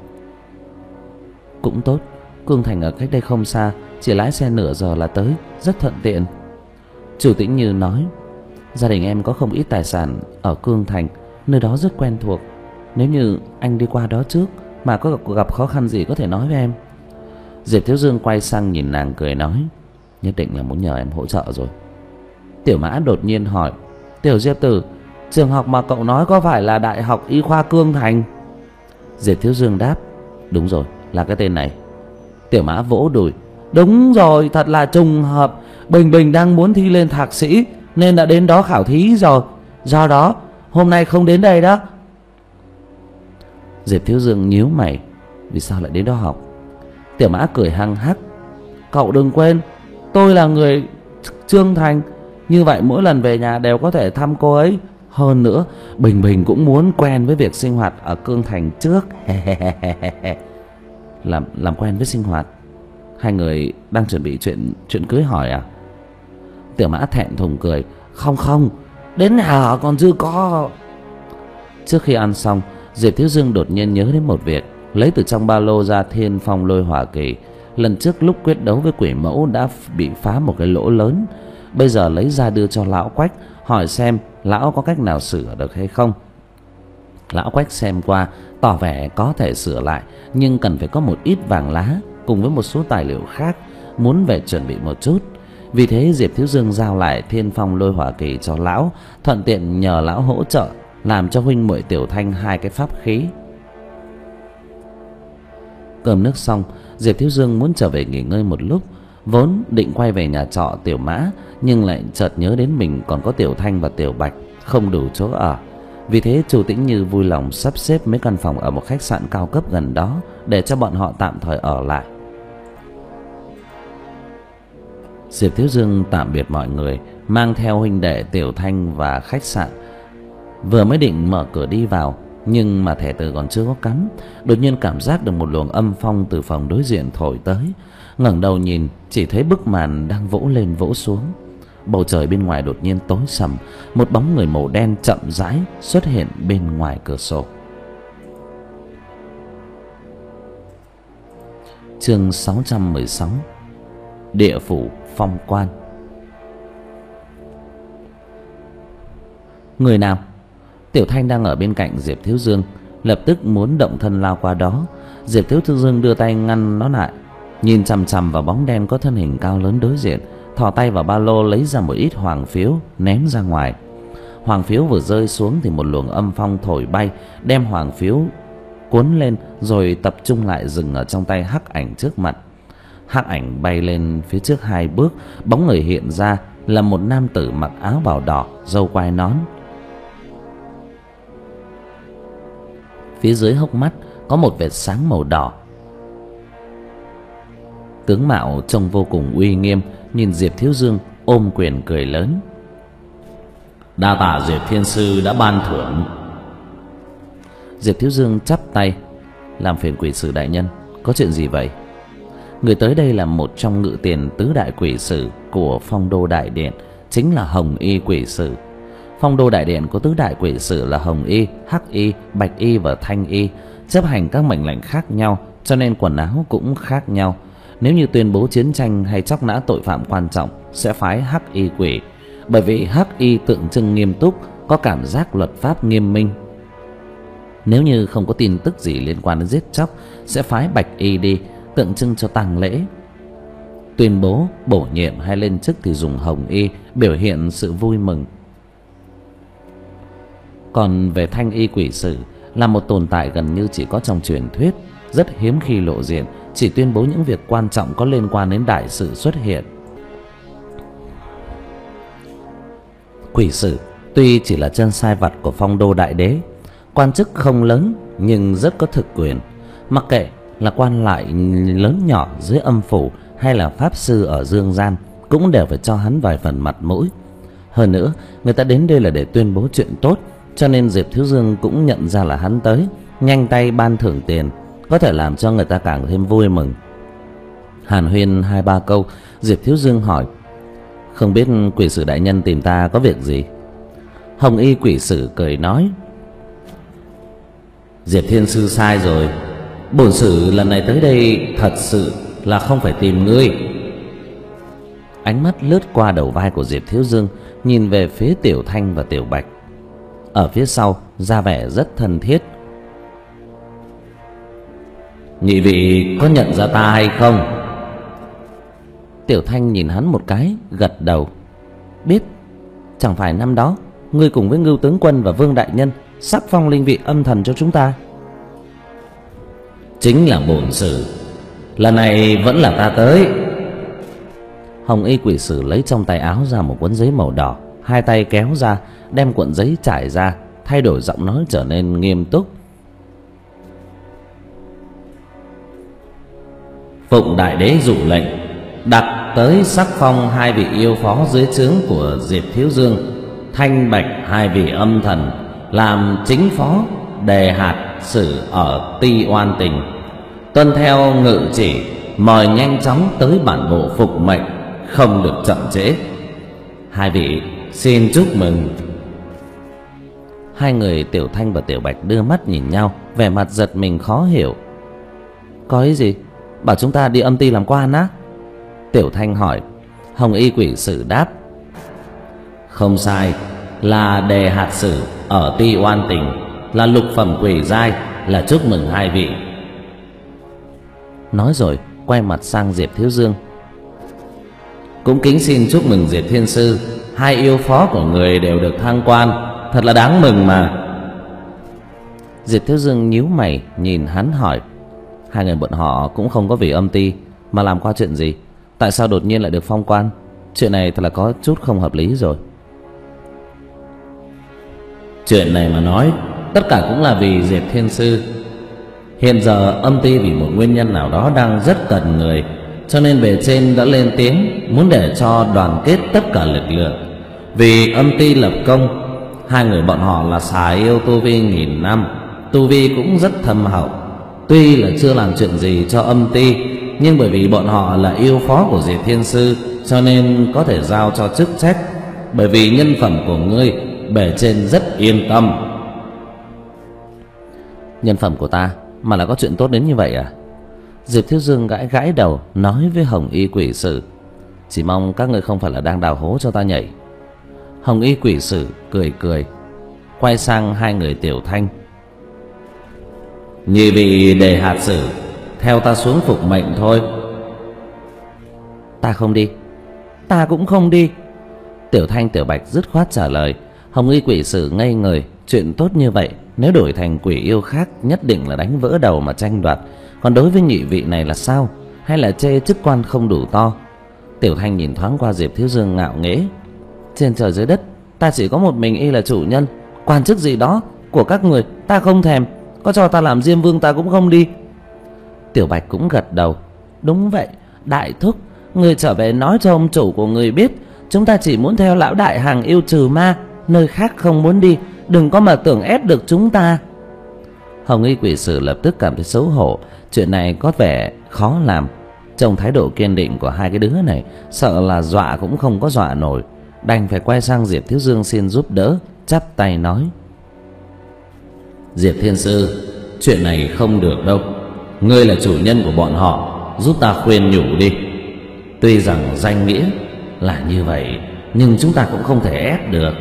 Cũng tốt, Cương Thành ở cách đây không xa, chỉ lái xe nửa giờ là tới, rất thuận tiện. Chủ Tĩnh Như nói. Gia đình em có không ít tài sản ở Cương Thành, nơi đó rất quen thuộc. Nếu như anh đi qua đó trước mà có gặp khó khăn gì có thể nói với em. Diệp Thiếu Dương quay sang nhìn nàng cười nói. Nhất định là muốn nhờ em hỗ trợ rồi. Tiểu Mã đột nhiên hỏi. Tiểu Diệp Tử, trường học mà cậu nói có phải là Đại học Y khoa Cương Thành? Diệp Thiếu Dương đáp. Đúng rồi, là cái tên này. Tiểu Mã vỗ đùi. Đúng rồi, thật là trùng hợp. Bình Bình đang muốn thi lên thạc sĩ nên đã đến đó khảo thí rồi. Do đó hôm nay không đến đây đó. Diệp Thiếu Dương nhíu mày. Vì sao lại đến đó học? Tiểu Mã cười hăng hắc. Cậu đừng quên, tôi là người Trương Thành, như vậy mỗi lần về nhà đều có thể thăm cô ấy. Hơn nữa Bình Bình cũng muốn quen với việc sinh hoạt ở Cương Thành trước. Làm làm quen với sinh hoạt? Hai người đang chuẩn bị chuyện chuyện cưới hỏi à? Tiểu Mã thẹn thùng cười. Không không, đến nhà ở còn dư có. Trước khi ăn xong, Diệp Thiếu Dương đột nhiên nhớ đến một việc, lấy từ trong ba lô ra Thiên Phong Lôi Hỏa Kỳ. Lần trước lúc quyết đấu với quỷ mẫu đã bị phá một cái lỗ lớn, bây giờ lấy ra đưa cho lão Quách, hỏi xem lão có cách nào sửa được hay không. Lão Quách xem qua, tỏ vẻ có thể sửa lại, nhưng cần phải có một ít vàng lá cùng với một số tài liệu khác, muốn về chuẩn bị một chút. Vì thế Diệp Thiếu Dương giao lại Thiên Phong Lôi Hỏa Kỳ cho lão, thuận tiện nhờ lão hỗ trợ làm cho huynh muội Tiểu Thanh hai cái pháp khí. Cơm nước xong, Diệp Thiếu Dương muốn trở về nghỉ ngơi một lúc. Vốn định quay về nhà trọ Tiểu Mã, nhưng lại chợt nhớ đến mình còn có Tiểu Thanh và Tiểu Bạch, không đủ chỗ ở. Vì thế Chu Tĩnh Như vui lòng sắp xếp mấy căn phòng ở một khách sạn cao cấp gần đó để cho bọn họ tạm thời ở lại. Diệp Thiếu Dương tạm biệt mọi người, mang theo huynh đệ Tiểu Thanh và khách sạn. Vừa mới định mở cửa đi vào, nhưng mà thẻ từ còn chưa có cắm, đột nhiên cảm giác được một luồng âm phong từ phòng đối diện thổi tới. Ngẩng đầu nhìn, chỉ thấy bức màn đang vỗ lên vỗ xuống. Bầu trời bên ngoài đột nhiên tối sầm, một bóng người màu đen chậm rãi xuất hiện bên ngoài cửa sổ. Chương sáu trăm mười sáu. Địa phủ phong quan. Người nào? Tiểu Thanh đang ở bên cạnh Diệp Thiếu Dương, lập tức muốn động thân lao qua đó. Diệp Thiếu Dương đưa tay ngăn nó lại, nhìn chằm chằm vào bóng đen có thân hình cao lớn đối diện, thò tay vào ba lô lấy ra một ít hoàng phiếu ném ra ngoài. Hoàng phiếu vừa rơi xuống thì một luồng âm phong thổi bay, đem hoàng phiếu cuốn lên rồi tập trung lại dừng ở trong tay Hắc Ảnh trước mặt. Hắc Ảnh bay lên phía trước hai bước, bóng người hiện ra là một nam tử mặc áo bào đỏ, râu quai nón. Phía dưới hốc mắt có một vệt sáng màu đỏ. Tướng mạo trông vô cùng uy nghiêm, nhìn Diệp Thiếu Dương ôm quyền cười lớn. Đa tạ Diệp Thiên Sư đã ban thưởng. Diệp Thiếu Dương chắp tay. Làm phiền quỷ sử đại nhân, có chuyện gì vậy? Người tới đây là một trong ngự tiền tứ đại quỷ sử của Phong Đô Đại Điện, chính là Hồng Y quỷ sử. Phong Đô Đại Điện có tứ đại quỷ sử là Hồng Y, Hắc Y, Bạch Y và Thanh Y, chấp hành các mệnh lệnh khác nhau, cho nên quần áo cũng khác nhau. Nếu như tuyên bố chiến tranh hay chóc nã tội phạm quan trọng sẽ phái Hắc Y quỷ, bởi vì Hắc Y tượng trưng nghiêm túc, có cảm giác luật pháp nghiêm minh. Nếu như không có tin tức gì liên quan đến giết chóc sẽ phái Bạch Y đi, tượng trưng cho tang lễ. Tuyên bố bổ nhiệm hay lên chức thì dùng Hồng Y, biểu hiện sự vui mừng. Còn về Thanh Y quỷ sử là một tồn tại gần như chỉ có trong truyền thuyết, rất hiếm khi lộ diện, chỉ tuyên bố những việc quan trọng có liên quan đến đại sự xuất hiện. Quỷ sử tuy chỉ là chân sai vặt của Phong Đô Đại Đế, quan chức không lớn nhưng rất có thực quyền. Mặc kệ là quan lại lớn nhỏ dưới âm phủ hay là pháp sư ở dương gian, cũng đều phải cho hắn vài phần mặt mũi. Hơn nữa, người ta đến đây là để tuyên bố chuyện tốt, cho nên Diệp Thiếu Dương cũng nhận ra là hắn tới, nhanh tay ban thưởng tiền, có thể làm cho người ta càng thêm vui mừng. Hàn huyên hai ba câu, Diệp Thiếu Dương hỏi: không biết quỷ sử đại nhân tìm ta có việc gì? Hồng Y quỷ sử cười nói: Diệp Thiên Sư sai rồi, bổn sử lần này tới đây thật sự là không phải tìm ngươi. Ánh mắt lướt qua đầu vai của Diệp Thiếu Dương, nhìn về phía Tiểu Thanh và Tiểu Bạch. Ở phía sau ra vẻ rất thân thiết. Nhị vị có nhận ra ta hay không? Tiểu Thanh nhìn hắn một cái, gật đầu. Biết, chẳng phải năm đó ngươi cùng với Ngưu tướng quân và Vương đại nhân sắc phong linh vị âm thần cho chúng ta? Chính là bổn sử, lần này vẫn là ta tới. Hồng Y quỷ sử lấy trong tay áo ra một cuốn giấy màu đỏ, hai tay kéo ra, đem cuộn giấy trải ra, thay đổi giọng nói trở nên nghiêm túc. Phụng đại đế dụ lệnh, đặt tới sắc phong hai vị yêu phó dưới trướng của Diệp Thiếu Dương, thanh bạch hai vị âm thần làm chính phó đề hạt sử ở Ti Oan Tỉnh. Tuân theo ngự chỉ, mời nhanh chóng tới bản bộ phục mệnh, không được chậm trễ. Hai vị xin chúc mừng. Hai người Tiểu Thanh và Tiểu Bạch đưa mắt nhìn nhau, vẻ mặt giật mình khó hiểu. Có ý gì? Bảo chúng ta đi âm ty làm quan á? Tiểu Thanh hỏi. Hồng Y quỷ sử đáp: không sai, là đề hạt sử ở Ti Oan Tỉnh, là lục phẩm quỷ giai, là chúc mừng hai vị. Nói rồi quay mặt sang Diệp Thiếu Dương: cũng kính xin chúc mừng Diệp Thiên Sư, hai yêu phó của người đều được thăng quan, thật là đáng mừng mà. Diệp Thiếu Dương nhíu mày nhìn hắn hỏi: hai người bọn họ cũng không có vì âm ty mà làm qua chuyện gì, tại sao đột nhiên lại được phong quan? Chuyện này thật là có chút không hợp lý rồi. Chuyện này mà nói, tất cả cũng là vì Diệp Thiên Sư. Hiện giờ âm ty vì một nguyên nhân nào đó đang rất cần người, cho nên bề trên đã lên tiếng muốn để cho đoàn kết tất cả lực lượng, vì âm ty lập công. Hai người bọn họ là xà yêu tu vi nghìn năm, tu vi cũng rất thâm hậu. Tuy là chưa làm chuyện gì cho âm ty, nhưng bởi vì bọn họ là yêu phó của Diệp Thiên Sư, cho nên có thể giao cho chức trách. Bởi vì nhân phẩm của ngươi, bề trên rất yên tâm. Nhân phẩm của ta mà là có chuyện tốt đến như vậy à? Diệp Thiếu Dương gãi gãi đầu, nói với Hồng Y Quỷ Sử: chỉ mong các ngươi không phải là đang đào hố cho ta nhảy. Hồng Y Quỷ Sử cười cười, quay sang hai người Tiểu Thanh: nhị vị Đề Hạt Sử, theo ta xuống phục mệnh thôi. Ta không đi. Ta cũng không đi. Tiểu Thanh, Tiểu Bạch dứt khoát trả lời. Hồng Y Quỷ Sử ngây người, chuyện tốt như vậy nếu đổi thành quỷ yêu khác nhất định là đánh vỡ đầu mà tranh đoạt, còn đối với nhị vị này là sao? Hay là chê chức quan không đủ to? Tiểu Thanh nhìn thoáng qua Diệp Thiếu Dương ngạo nghễ: trên trời dưới đất ta chỉ có một mình y là chủ nhân, quan chức gì đó của các người ta không thèm, có cho ta làm Diêm Vương ta cũng không đi. Tiểu Bạch cũng gật đầu: đúng vậy, đại thúc, người trở về nói cho ông chủ của người biết, chúng ta chỉ muốn theo lão đại hàng yêu trừ ma, nơi khác không muốn đi, đừng có mà tưởng ép được chúng ta. Hồng Y Quỷ Sử lập tức cảm thấy xấu hổ, chuyện này có vẻ khó làm. Trong thái độ kiên định của hai cái đứa này, sợ là dọa cũng không có dọa nổi, đành phải quay sang Diệp Thiếu Dương xin giúp đỡ, chắp tay nói: Diệp Thiên Sư, chuyện này không được đâu, ngươi là chủ nhân của bọn họ, giúp ta khuyên nhủ đi. Tuy rằng danh nghĩa là như vậy, nhưng chúng ta cũng không thể ép được.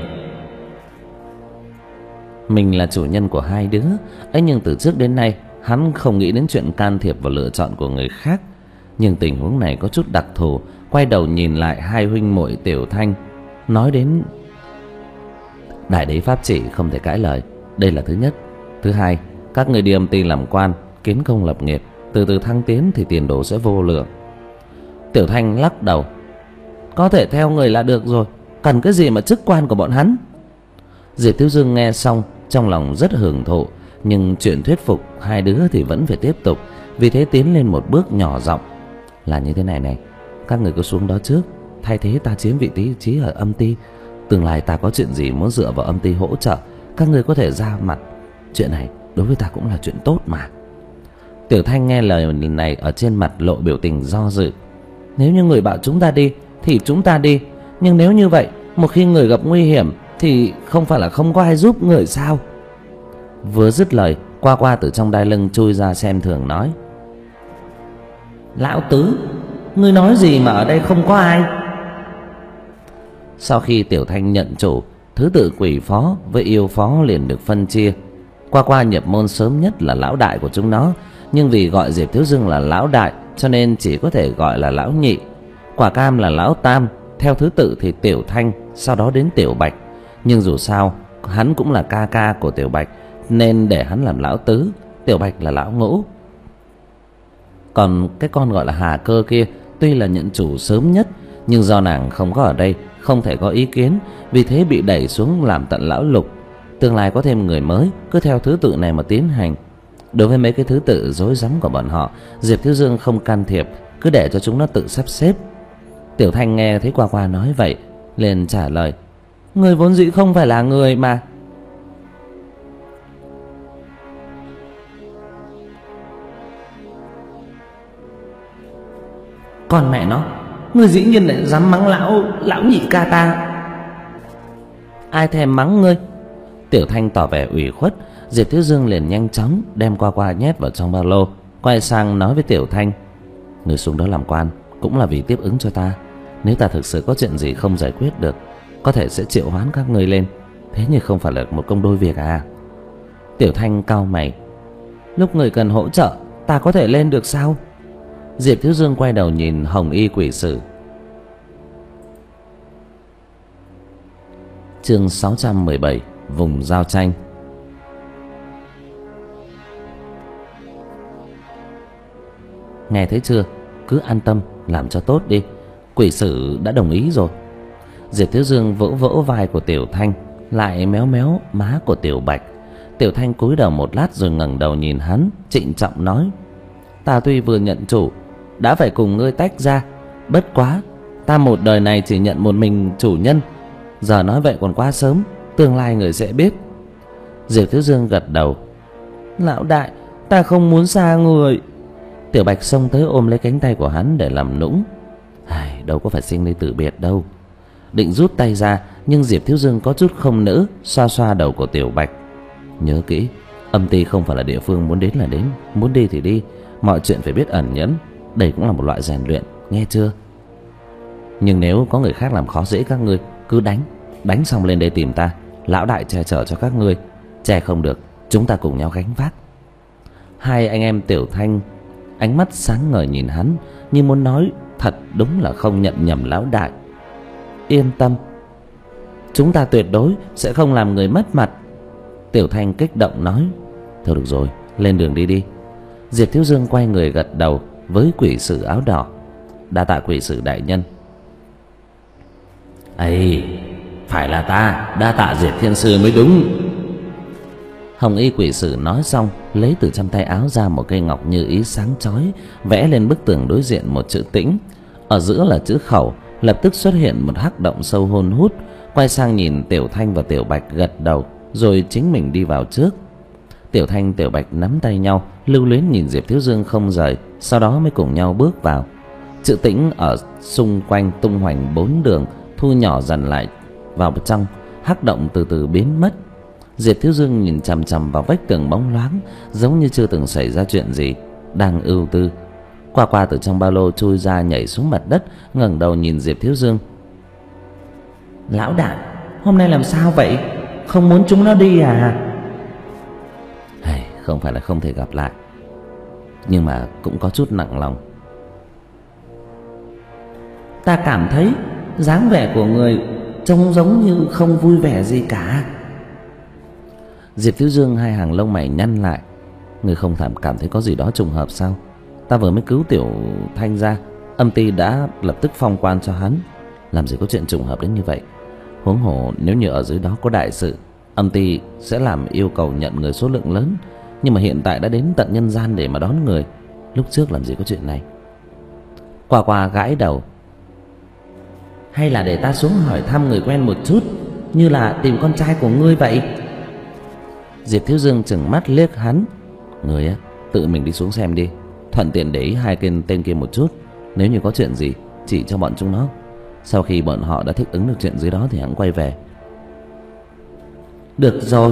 Mình là chủ nhân của hai đứa ấy, nhưng từ trước đến nay hắn không nghĩ đến chuyện can thiệp vào lựa chọn của người khác. Nhưng tình huống này có chút đặc thù, quay đầu nhìn lại hai huynh muội Tiểu Thanh, nói đến: đại đế pháp chỉ không thể cãi lời, đây là thứ nhất. Thứ hai, các người đi âm ty làm quan, kiến công lập nghiệp, từ từ thăng tiến thì tiền đồ sẽ vô lượng. Tiểu Thanh lắc đầu: có thể theo người là được rồi, cần cái gì mà chức quan của bọn hắn. Diệp Thiếu Dương nghe xong trong lòng rất hưởng thụ, nhưng chuyện thuyết phục hai đứa thì vẫn phải tiếp tục. Vì thế tiến lên một bước nhỏ giọng: là như thế này này, các người cứ xuống đó trước, thay thế ta chiếm vị trí ở âm ty. Tương lai ta có chuyện gì muốn dựa vào âm ty hỗ trợ, các người có thể ra mặt. Chuyện này đối với ta cũng là chuyện tốt mà. Tiểu Thanh nghe lời này, ở trên mặt lộ biểu tình do dự. Nếu như người bảo chúng ta đi thì chúng ta đi, nhưng nếu như vậy, một khi người gặp nguy hiểm thì không phải là không có ai giúp người sao? Vừa dứt lời, Qua Qua từ trong đai lưng chui ra xem thường nói: lão tứ, ngươi nói gì mà ở đây không có ai? Sau khi Tiểu Thanh nhận chủ, thứ tự quỷ phó với yêu phó liền được phân chia. Qua Qua nhập môn sớm nhất là lão đại của chúng nó, nhưng vì gọi Diệp Thiếu Dương là lão đại cho nên chỉ có thể gọi là lão nhị. Quả Cam là lão tam, theo thứ tự thì Tiểu Thanh, sau đó đến Tiểu Bạch. Nhưng dù sao hắn cũng là ca ca của Tiểu Bạch, nên để hắn làm lão tứ, Tiểu Bạch là lão ngũ. Còn cái con gọi là Hà Cơ kia, tuy là nhận chủ sớm nhất, nhưng do nàng không có ở đây, không thể có ý kiến, vì thế bị đẩy xuống làm tận lão lục. Tương lai có thêm người mới, cứ theo thứ tự này mà tiến hành. Đối với mấy cái thứ tự rối rắm của bọn họ, Diệp Thiếu Dương không can thiệp, cứ để cho chúng nó tự sắp xếp. Tiểu Thanh nghe thấy Qua Qua nói vậy, liền trả lời: người vốn dĩ không phải là người mà. Còn mẹ nó, ngươi dĩ nhiên lại dám mắng lão lão nhị ca ta. Ai thèm mắng ngươi? Tiểu Thanh tỏ vẻ ủy khuất. Diệp Thiếu Dương liền nhanh chóng đem Qua Qua nhét vào trong ba lô, quay sang nói với Tiểu Thanh: người xuống đó làm quan cũng là vì tiếp ứng cho ta. Nếu ta thực sự có chuyện gì không giải quyết được, có thể sẽ triệu hoán các ngươi lên. Thế nhưng không phải là một công đôi việc à? Tiểu Thanh cau mày: lúc người cần hỗ trợ, ta có thể lên được sao? Diệp Thiếu Dương quay đầu nhìn Hồng Y Quỷ Sử. Chương sáu trăm mười bảy: vùng giao tranh. Nghe thấy chưa? Cứ an tâm làm cho tốt đi, Quỷ Sử đã đồng ý rồi. Diệp Thiếu Dương vỗ vỗ vai của Tiểu Thanh, lại méo méo má của Tiểu Bạch. Tiểu Thanh cúi đầu một lát rồi ngẩng đầu nhìn hắn, trịnh trọng nói: ta tuy vừa nhận chủ, đã phải cùng ngươi tách ra, bất quá ta một đời này chỉ nhận một mình chủ nhân. Giờ nói vậy còn quá sớm, tương lai người sẽ biết. Diệp Thiếu Dương gật đầu: lão đại, ta không muốn xa người. Tiểu Bạch xông tới ôm lấy cánh tay của hắn để làm nũng: ai, đâu có phải sinh ly tử biệt đâu. Định rút tay ra, nhưng Diệp Thiếu Dương có chút không nỡ, xoa xoa đầu của Tiểu Bạch: nhớ kỹ, âm ty không phải là địa phương muốn đến là đến, muốn đi thì đi, mọi chuyện phải biết ẩn nhẫn, đây cũng là một loại rèn luyện, nghe chưa? Nhưng nếu có người khác làm khó dễ các ngươi, cứ đánh, đánh xong lên đây tìm ta, lão đại che chở cho các ngươi, che không được chúng ta cùng nhau gánh vác. Hai anh em Tiểu Thanh ánh mắt sáng ngời nhìn hắn, như muốn nói thật đúng là không nhận nhầm lão đại. Yên tâm, chúng ta tuyệt đối sẽ không làm người mất mặt. Tiểu Thanh kích động nói. Thôi được rồi, lên đường đi đi. Diệp Thiếu Dương quay người gật đầu với quỷ sử áo đỏ. Đa tạ quỷ sử đại nhân. Ây, phải là ta, đa tạ Diệp thiên sư mới đúng. Hồng y quỷ sử nói xong, lấy từ trong tay áo ra một cây ngọc như ý sáng chói, vẽ lên bức tường đối diện một chữ tĩnh, ở giữa là chữ khẩu. Lập tức xuất hiện một hắc động sâu hun hút. Quay sang nhìn Tiểu Thanh và Tiểu Bạch gật đầu, rồi chính mình đi vào trước. Tiểu Thanh Tiểu Bạch nắm tay nhau, lưu luyến nhìn Diệp Thiếu Dương không rời, sau đó mới cùng nhau bước vào. Chữ tĩnh ở xung quanh tung hoành bốn đường, thu nhỏ dần lại vào trong. Hắc động từ từ biến mất. Diệp Thiếu Dương nhìn chằm chằm vào vách tường bóng loáng, giống như chưa từng xảy ra chuyện gì, đang ưu tư. Qua Qua từ trong ba lô chui ra, nhảy xuống mặt đất, ngẩng đầu nhìn Diệp Thiếu Dương. Lão đại, hôm nay làm sao vậy? Không muốn chúng nó đi à? Hey, không phải là không thể gặp lại, nhưng mà cũng có chút nặng lòng. Ta cảm thấy dáng vẻ của người trông giống như không vui vẻ gì cả. Diệp Thiếu Dương hai hàng lông mày nhăn lại. Người không thảm cảm thấy có gì đó trùng hợp sao? Ta vừa mới cứu Tiểu Thanh ra, âm ty đã lập tức phong quan cho hắn. Làm gì có chuyện trùng hợp đến như vậy? Huống hồ nếu như ở dưới đó có đại sự, âm ty sẽ làm yêu cầu nhận người số lượng lớn. Nhưng mà hiện tại đã đến tận nhân gian để mà đón người, lúc trước làm gì có chuyện này. Qua Qua gãi đầu. Hay là để ta xuống hỏi thăm người quen một chút, như là tìm con trai của ngươi vậy. Diệp Thiếu Dương chừng mắt liếc hắn. Người á, tự mình đi xuống xem đi, thuận tiện để ý hai tên tên kia một chút. Nếu như có chuyện gì chỉ cho bọn chúng nó. Sau khi bọn họ đã thích ứng được chuyện dưới đó thì hẵng quay về. Được rồi.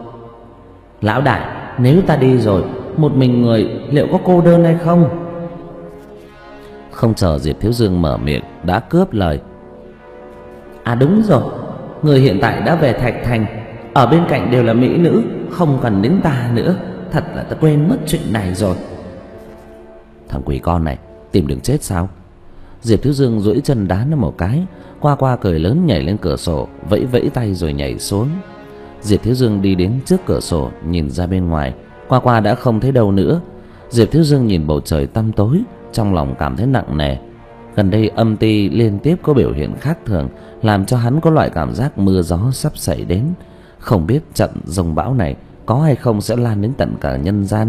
Lão đại, nếu ta đi rồi, một mình người liệu có cô đơn hay không? Không chờ Diệp Thiếu Dương mở miệng đã cướp lời. À đúng rồi, người hiện tại đã về Thạch Thành, ở bên cạnh đều là mỹ nữ, không cần đến ta nữa. Thật là ta quên mất chuyện này rồi. Thằng quỷ con này tìm đường chết sao? Diệp Thiếu Dương duỗi chân đá nó một cái. Qua Qua cười lớn nhảy lên cửa sổ, vẫy vẫy tay rồi nhảy xuống. Diệp Thiếu Dương đi đến trước cửa sổ, nhìn ra bên ngoài. Qua Qua đã không thấy đâu nữa. Diệp Thiếu Dương nhìn bầu trời tăm tối, trong lòng cảm thấy nặng nề. Gần đây âm ty liên tiếp có biểu hiện khác thường, làm cho hắn có loại cảm giác mưa gió sắp xảy đến. Không biết trận dông bão này có hay không sẽ lan đến tận cả nhân gian.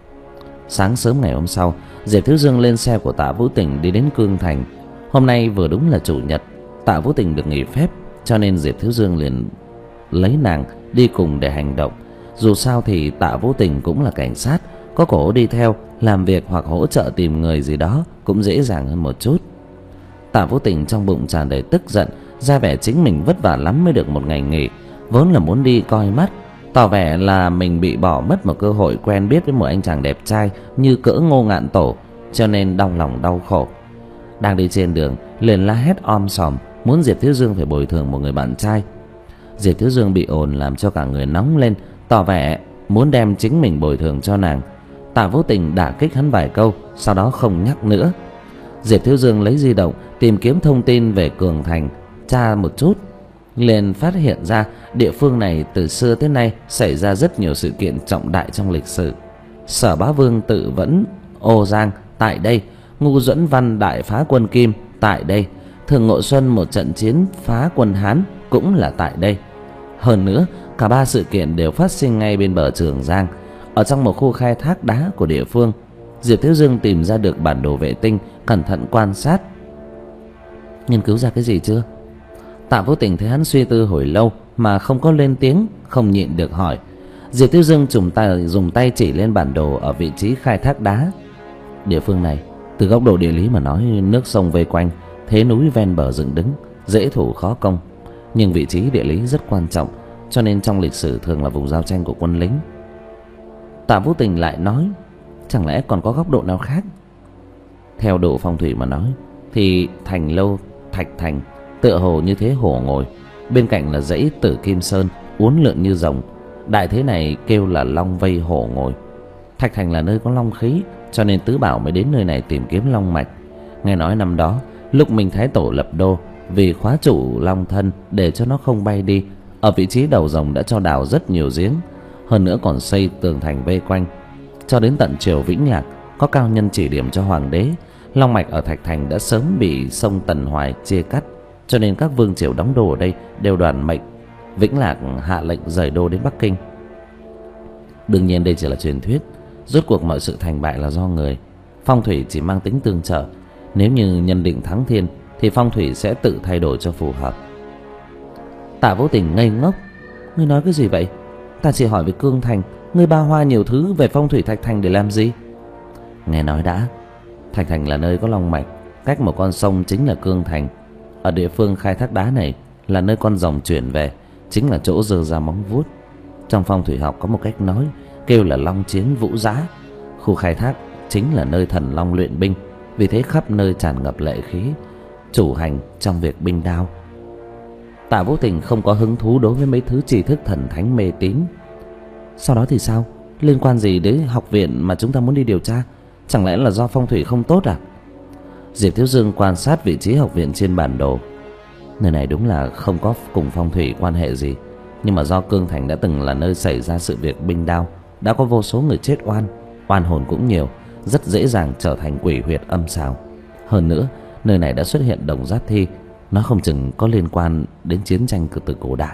Sáng sớm ngày hôm sau, Diệp Thiếu Dương lên xe của Tạ Vũ Tình đi đến Cương Thành. Hôm nay vừa đúng là chủ nhật, Tạ Vũ Tình được nghỉ phép, cho nên Diệp Thiếu Dương liền lấy nàng đi cùng để hành động. Dù sao thì Tạ Vũ Tình cũng là cảnh sát, có cổ đi theo làm việc hoặc hỗ trợ tìm người gì đó cũng dễ dàng hơn một chút. Tạ Vũ Tình trong bụng tràn đầy tức giận, ra vẻ chính mình vất vả lắm mới được một ngày nghỉ, vốn là muốn đi coi mắt, tỏ vẻ là mình bị bỏ mất một cơ hội quen biết với một anh chàng đẹp trai như cỡ Ngô Ngạn Tổ, cho nên đau lòng đau khổ. Đang đi trên đường liền la hét om sòm, muốn Diệp Thiếu Dương phải bồi thường một người bạn trai. Diệp Thiếu Dương bị ồn làm cho cả người nóng lên, tỏ vẻ muốn đem chính mình bồi thường cho nàng. Tạ Vũ Tình đả kích hắn vài câu, sau đó không nhắc nữa. Diệp Thiếu Dương lấy di động tìm kiếm thông tin về Cường Thành, tra một chút, liền phát hiện ra địa phương này từ xưa tới nay xảy ra rất nhiều sự kiện trọng đại trong lịch sử. Sở Bá Vương tự vẫn Ô Giang tại đây, Ngu Duẫn Văn đại phá quân Kim tại đây, Thường Ngộ Xuân một trận chiến phá quân Hán cũng là tại đây. Hơn nữa, cả ba sự kiện đều phát sinh ngay bên bờ Trường Giang, ở trong một khu khai thác đá của địa phương. Diệp Thiếu Dương tìm ra được bản đồ vệ tinh, cẩn thận quan sát. Nghiên cứu ra cái gì chưa? Tạ Vũ Tình thấy hắn suy tư hồi lâu mà không có lên tiếng, không nhịn được hỏi. Diệp Thiếu Dương dùng tay dùng tay chỉ lên bản đồ ở vị trí khai thác đá. Địa phương này, từ góc độ địa lý mà nói, nước sông vây quanh, thế núi ven bờ dựng đứng, dễ thủ khó công. Nhưng vị trí địa lý rất quan trọng, cho nên trong lịch sử thường là vùng giao tranh của quân lính. Tạ Vũ Tình lại nói, chẳng lẽ còn có góc độ nào khác? Theo độ phong thủy mà nói thì thành lâu Thạch Thành tựa hồ như thế hổ ngồi, bên cạnh là dãy Tử Kim Sơn uốn lượn như rồng. Đại thế này kêu là long vây hổ ngồi. Thạch Thành là nơi có long khí, cho nên tứ bảo mới đến nơi này tìm kiếm long mạch. Nghe nói năm đó lúc Minh Thái Tổ lập đô, vì khóa trụ long thân để cho nó không bay đi, ở vị trí đầu rồng đã cho đào rất nhiều giếng, hơn nữa còn xây tường thành vây quanh. Cho đến tận triều Vĩnh Lạc, có cao nhân chỉ điểm cho hoàng đế, long mạch ở Thạch Thành đã sớm bị sông Tần Hoài chia cắt, cho nên các vương triều đóng đô ở đây đều đoàn mệnh Vĩnh Lạc hạ lệnh rời đô đến Bắc Kinh. Đương nhiên đây chỉ là truyền thuyết, rốt cuộc mọi sự thành bại là do người, phong thủy chỉ mang tính tương trợ. Nếu như nhân định thắng thiên thì phong thủy sẽ tự thay đổi cho phù hợp. Tạ Vô Tình ngây ngốc. Ngươi nói cái gì vậy? Ta chỉ hỏi về Cương Thành, ngươi ba hoa nhiều thứ về phong thủy Thạch Thành để làm gì? Nghe nói đã. Thạch Thành là nơi có long mạch, cách một con sông chính là Cương Thành. Ở địa phương khai thác đá này là nơi con rồng chuyển về, chính là chỗ giơ ra móng vuốt. Trong phong thủy học có một cách nói kêu là long chiến vũ giã. Khu khai thác chính là nơi thần long luyện binh, vì thế khắp nơi tràn ngập lệ khí, chủ hành trong việc binh đao. Tạ Vô Tình không có hứng thú đối với mấy thứ tri thức thần thánh mê tín. Sau đó thì sao? Liên quan gì đến học viện mà chúng ta muốn đi điều tra? Chẳng lẽ là do phong thủy không tốt à? Diệp Thiếu Dương quan sát vị trí học viện trên bản đồ. Nơi này đúng là không có cùng phong thủy quan hệ gì, nhưng mà do Cương Thành đã từng là nơi xảy ra sự việc binh đao, đã có vô số người chết oan, oan hồn cũng nhiều, rất dễ dàng trở thành quỷ huyệt âm xào. Hơn nữa, nơi này đã xuất hiện đồng giác thi, nó không chừng có liên quan đến chiến tranh từ cổ đại.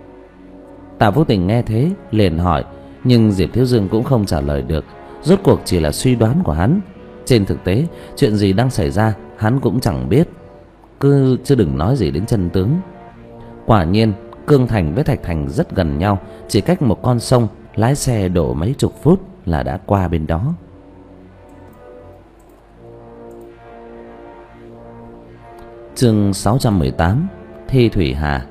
Tạ Vô Tình nghe thế liền hỏi, nhưng Diệp Thiếu Dương cũng không trả lời được. Rốt cuộc chỉ là suy đoán của hắn. Trên thực tế, chuyện gì đang xảy ra hắn cũng chẳng biết, cứ chứ đừng nói gì đến chân tướng. Quả nhiên, Cương Thành với Thạch Thành rất gần nhau, chỉ cách một con sông, lái xe đổ mấy chục phút là đã qua bên đó. Chương sáu trăm mười tám, Thi Thủy Hà.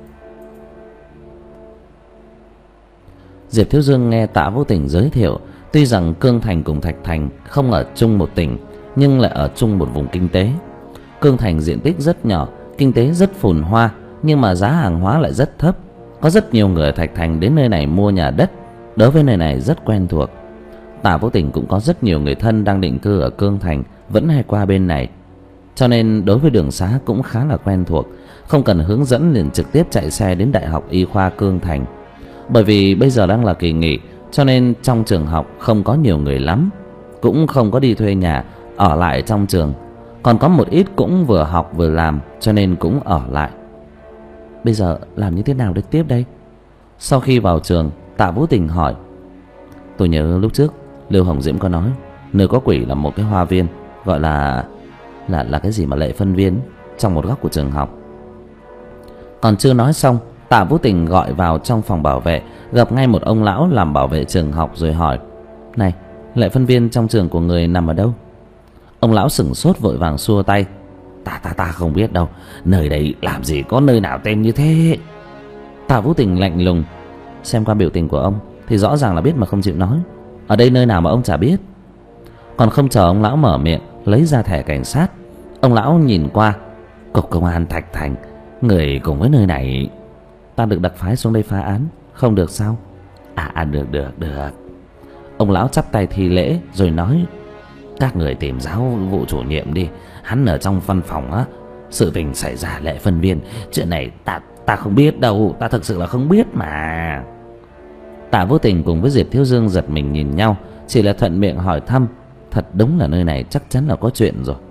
Diệp Thiếu Dương nghe Tạ Vô Tình giới thiệu, tuy rằng Cương Thành cùng Thạch Thành không ở chung một tỉnh, nhưng lại ở chung một vùng kinh tế. Cương Thành diện tích rất nhỏ, kinh tế rất phồn hoa, nhưng mà giá hàng hóa lại rất thấp. Có rất nhiều người ở Thạch Thành đến nơi này mua nhà đất, đối với nơi này rất quen thuộc. Tạ Vô Tình cũng có rất nhiều người thân đang định cư ở Cương Thành, vẫn hay qua bên này, cho nên đối với đường xá cũng khá là quen thuộc, không cần hướng dẫn liền trực tiếp chạy xe đến Đại học Y khoa Cương Thành. Bởi vì bây giờ đang là kỳ nghỉ, cho nên trong trường học không có nhiều người lắm, cũng không có đi thuê nhà ở lại trong trường, còn có một ít cũng vừa học vừa làm, cho nên cũng ở lại. Bây giờ làm như thế nào để tiếp đây? Sau khi vào trường, Tạ Vô Tình hỏi. Tôi nhớ lúc trước Lưu Hồng Diễm có nói nơi có quỷ là một cái hoa viên, gọi là là là cái gì mà Lệ Phân Viên, trong một góc của trường học. Còn chưa nói xong, Tạ Vô Tình gọi vào trong phòng bảo vệ, gặp ngay một ông lão làm bảo vệ trường học rồi hỏi: Này, Lệ Phân Viên trong trường của người nằm ở đâu? Ông lão sửng sốt vội vàng xua tay: Ta ta ta không biết đâu, nơi đây làm gì có nơi nào tên như thế. Tạ Vô Tình lạnh lùng, xem qua biểu tình của ông thì rõ ràng là biết mà không chịu nói. Ở đây nơi nào mà ông chả biết? Còn không chờ ông lão mở miệng, lấy ra thẻ cảnh sát. Ông lão nhìn qua: Cục công an Thạch Thành, người cùng với nơi này. Ta được đặc phái xuống đây phá án, không được sao? À, à được được được. Ông lão chắp tay thi lễ rồi nói: Các người tìm giáo vụ chủ nhiệm đi, hắn ở trong văn phòng á. Sự tình xảy ra Lệ Phân Viên, chuyện này ta ta không biết đâu, ta thực sự là không biết mà. Tạ Vô Tình cùng với Diệp Thiếu Dương giật mình nhìn nhau, chỉ là thuận miệng hỏi thăm. Thật đúng là nơi này chắc chắn là có chuyện rồi.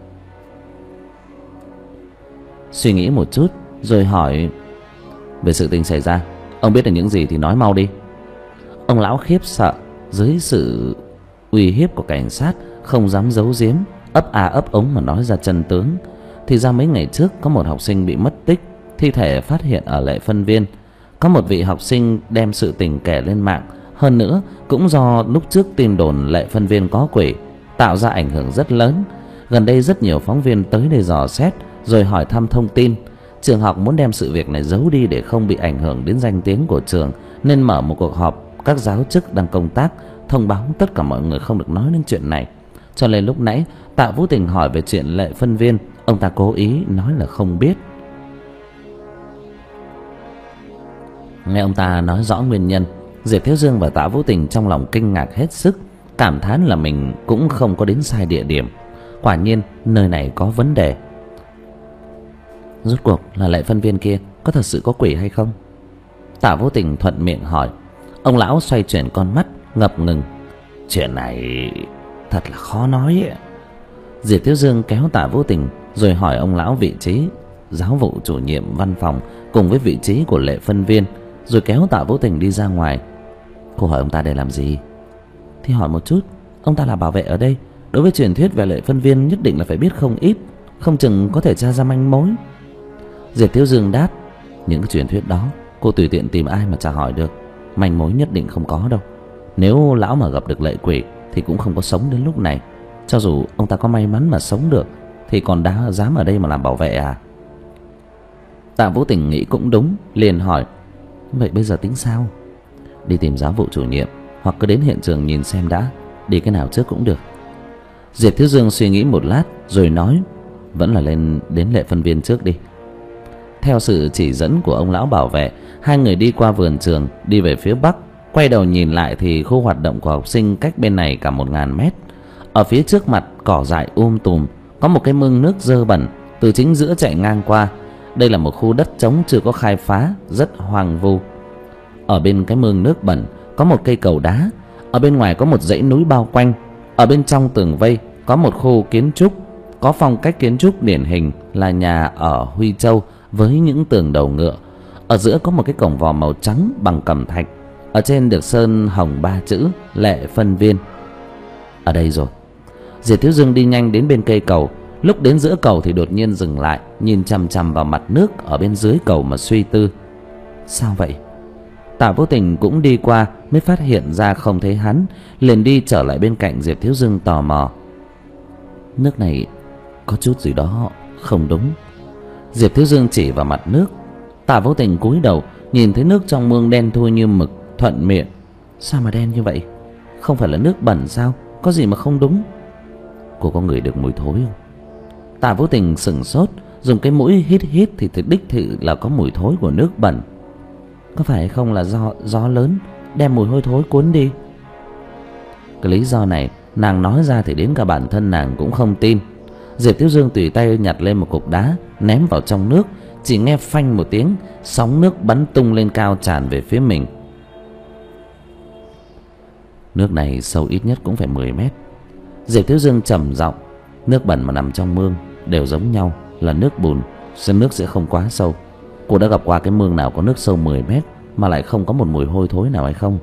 Suy nghĩ một chút rồi hỏi: Về sự tình xảy ra, ông biết được những gì thì nói mau đi. Ông lão khiếp sợ dưới sự uy hiếp của cảnh sát, không dám giấu giếm, ấp a ấp ống mà nói ra chân tướng. Thì ra mấy ngày trước có một học sinh bị mất tích, thi thể phát hiện ở Lệ Phân Viên. Có một vị học sinh đem sự tình kể lên mạng, hơn nữa cũng do lúc trước tin đồn Lệ Phân Viên có quỷ, tạo ra ảnh hưởng rất lớn. Gần đây rất nhiều phóng viên tới đây dò xét rồi hỏi thăm thông tin. Trường học muốn đem sự việc này giấu đi để không bị ảnh hưởng đến danh tiếng của trường, nên mở một cuộc họp các giáo chức đang công tác thông báo tất cả mọi người không được nói đến chuyện này. Cho nên lúc nãy Tạ Vũ Tình hỏi về chuyện Lệ Phân Viên, ông ta cố ý nói là không biết. Nghe ông ta nói rõ nguyên nhân, Diệp Thiếu Dương và Tạ Vũ Tình trong lòng kinh ngạc hết sức, cảm thán là mình cũng không có đến sai địa điểm. Quả nhiên nơi này có vấn đề. Rốt cuộc là Lệ Phân Viên kia có thật sự có quỷ hay không? Tạ Vũ Tình thuận miệng hỏi. Ông lão xoay chuyển con mắt ngập ngừng. Chuyện này thật là khó nói ấy. Diệp Thiếu Dương kéo Tạ Vũ Tình rồi hỏi ông lão vị trí giáo vụ chủ nhiệm văn phòng cùng với vị trí của Lệ Phân Viên, rồi kéo Tạ Vũ Tình đi ra ngoài. Cô hỏi ông ta để làm gì? Thì hỏi một chút, ông ta là bảo vệ ở đây, đối với truyền thuyết về Lệ Phân Viên nhất định là phải biết không ít, không chừng có thể tra ra manh mối. Diệp Thiếu Dương đáp. Những cái truyền thuyết đó cô tùy tiện tìm ai mà tra hỏi được, manh mối nhất định không có đâu. Nếu lão mà gặp được lệ quỷ thì cũng không có sống đến lúc này. Cho dù ông ta có may mắn mà sống được thì còn đã dám ở đây mà làm bảo vệ à? Tạ Vũ Tình nghĩ cũng đúng, liền hỏi. Vậy bây giờ tính sao? Đi tìm giáo vụ chủ nhiệm, hoặc cứ đến hiện trường nhìn xem đã. Đi cái nào trước cũng được. Diệp Thiếu Dương suy nghĩ một lát rồi nói. Vẫn là lên đến Lệ Phân Viên trước đi. Theo sự chỉ dẫn của ông lão bảo vệ, hai người đi qua vườn trường, đi về phía bắc. Quay đầu nhìn lại thì khu hoạt động của học sinh cách bên này cả một ngàn mét. Ở phía trước mặt cỏ dại um tùm, có một cái mương nước dơ bẩn từ chính giữa chạy ngang qua. Đây là một khu đất trống chưa có khai phá, rất hoang vu. Ở bên cái mương nước bẩn có một cây cầu đá, ở bên ngoài có một dãy núi bao quanh. Ở bên trong tường vây có một khu kiến trúc, có phong cách kiến trúc điển hình là nhà ở Huy Châu với những tường đầu ngựa. Ở giữa có một cái cổng vòm màu trắng bằng cẩm thạch, ở trên được sơn hồng ba chữ Lệ Phân Viên. Ở đây rồi. Diệp Thiếu Dương đi nhanh đến bên cây cầu. Lúc đến giữa cầu thì đột nhiên dừng lại, nhìn chằm chằm vào mặt nước ở bên dưới cầu mà suy tư. Sao vậy? Tạ Vũ Tình cũng đi qua mới phát hiện ra không thấy hắn, liền đi trở lại bên cạnh Diệp Thiếu Dương tò mò. Nước này có chút gì đó không đúng. Diệp Thiếu Dương chỉ vào mặt nước. Tạ Vũ Tình cúi đầu nhìn thấy nước trong mương đen thui như mực, thuận miệng. Sao mà đen như vậy? Không phải là nước bẩn sao? Có gì mà không đúng? Cô có ngửi được mùi thối không? Tạ Vũ Tình sững sốt, dùng cái mũi hít hít thì thực đích thị là có mùi thối của nước bẩn. Có phải không là do gió lớn đem mùi hôi thối cuốn đi? Cái lý do này nàng nói ra thì đến cả bản thân nàng cũng không tin. Diệp Thiếu Dương tùy tay nhặt lên một cục đá ném vào trong nước, chỉ nghe phanh một tiếng, sóng nước bắn tung lên cao tràn về phía mình. Nước này sâu ít nhất cũng phải mười mét. Diệp Thiếu Dương trầm giọng. Nước bẩn mà nằm trong mương đều giống nhau là nước bùn, nên nước sẽ không quá sâu. Cô đã gặp qua cái mương nào có nước sâu mười mét mà lại không có một mùi hôi thối nào hay không?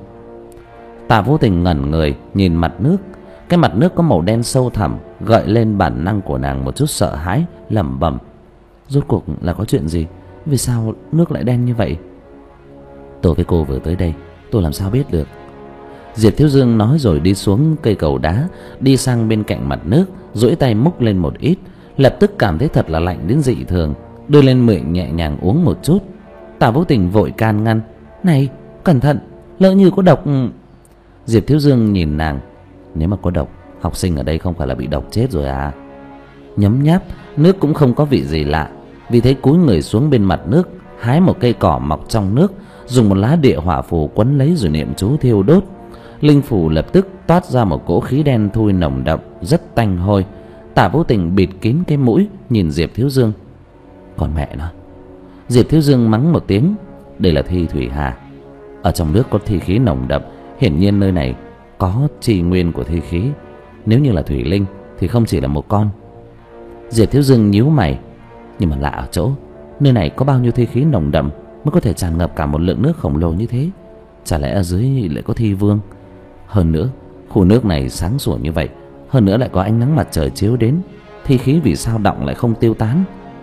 Tạ Vũ Tình ngẩn người nhìn mặt nước. Cái mặt nước có màu đen sâu thẳm, gợi lên bản năng của nàng một chút sợ hãi, lẩm bẩm. Rốt cuộc là có chuyện gì? Vì sao nước lại đen như vậy? Tôi với cô vừa tới đây, tôi làm sao biết được? Diệp Thiếu Dương nói rồi đi xuống cây cầu đá, đi sang bên cạnh mặt nước, duỗi tay múc lên một ít, lập tức cảm thấy thật là lạnh đến dị thường, đưa lên miệng nhẹ nhàng uống một chút. Tạ Vũ Tình vội can ngăn. Này, cẩn thận, lỡ như có độc. Diệp Thiếu Dương nhìn nàng. Nếu mà có độc, học sinh ở đây không phải là bị độc chết rồi à? Nhấm nháp, nước cũng không có vị gì lạ. Vì thế cúi người xuống bên mặt nước, hái một cây cỏ mọc trong nước, dùng một lá địa hỏa phù quấn lấy rồi niệm chú thiêu đốt. Linh phù lập tức toát ra một cỗ khí đen thui nồng đậm, rất tanh hôi. Tạ Vũ Tình bịt kín cái mũi, nhìn Diệp Thiếu Dương. Còn mẹ nó. Diệp Thiếu Dương mắng một tiếng. Đây là thi thủy hà. Ở trong nước có thi khí nồng đậm, hiển nhiên nơi này có trì nguyên của thi khí. Nếu như là thủy linh thì không chỉ là một con. Diệp Thiếu Dương nhíu mày. Nhưng mà lạ ở chỗ, nơi này có bao nhiêu thi khí nồng đậm mới có thể tràn ngập cả một lượng nước khổng lồ như thế? Chả lẽ ở dưới lại có thi vương? Hơn nữa, khu nước này sáng sủa như vậy, hơn nữa lại có ánh nắng mặt trời chiếu đến, thi khí vì sao đọng lại không tiêu tán?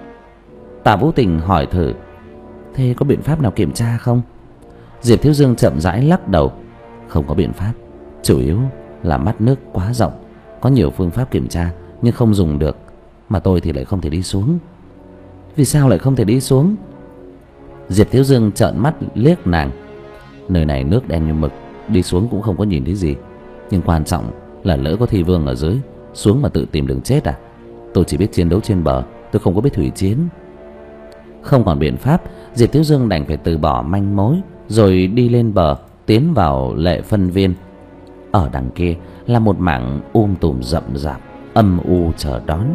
Tạ Vũ Tình hỏi thử. Thế có biện pháp nào kiểm tra không? Diệp Thiếu Dương chậm rãi lắc đầu. Không có biện pháp. Chủ yếu là mắt nước quá rộng, có nhiều phương pháp kiểm tra nhưng không dùng được. Mà tôi thì lại không thể đi xuống. Vì sao lại không thể đi xuống? Diệp Thiếu Dương trợn mắt liếc nàng. Nơi này nước đen như mực, đi xuống cũng không có nhìn thấy gì. Nhưng quan trọng là lỡ có thi vương ở dưới xuống mà tự tìm đường chết à? Tôi chỉ biết chiến đấu trên bờ, tôi không có biết thủy chiến. Không còn biện pháp, Diệp Thiếu Dương đành phải từ bỏ manh mối, rồi đi lên bờ, tiến vào Lệ Phân Viên. Ở đằng kia là một mảng um tùm rậm rạp, âm u chờ đón.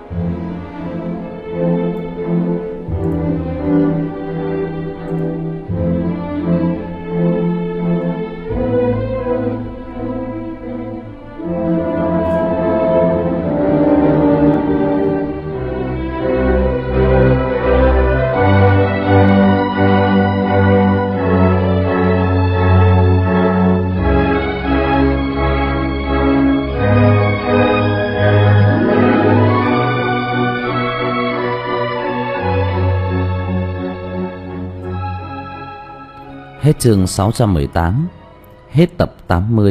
Hết chương sáu trăm mười tám, hết tập tám mươi.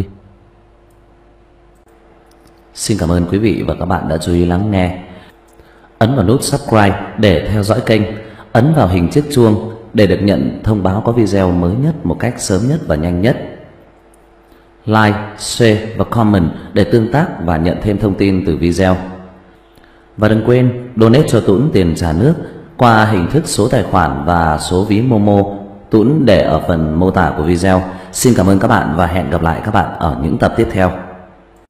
Xin cảm ơn quý vị và các bạn đã chú ý lắng nghe. Ấn vào nút subscribe để theo dõi kênh, ấn vào hình chiếc chuông để được nhận thông báo có video mới nhất một cách sớm nhất và nhanh nhất. Like, share và comment để tương tác và nhận thêm thông tin từ video. Và đừng quên donate cho Tuấn tiền trả nước qua hình thức số tài khoản và số ví Momo. Tuấn để ở phần mô tả của video. Xin cảm ơn các bạn và hẹn gặp lại các bạn ở những tập tiếp theo.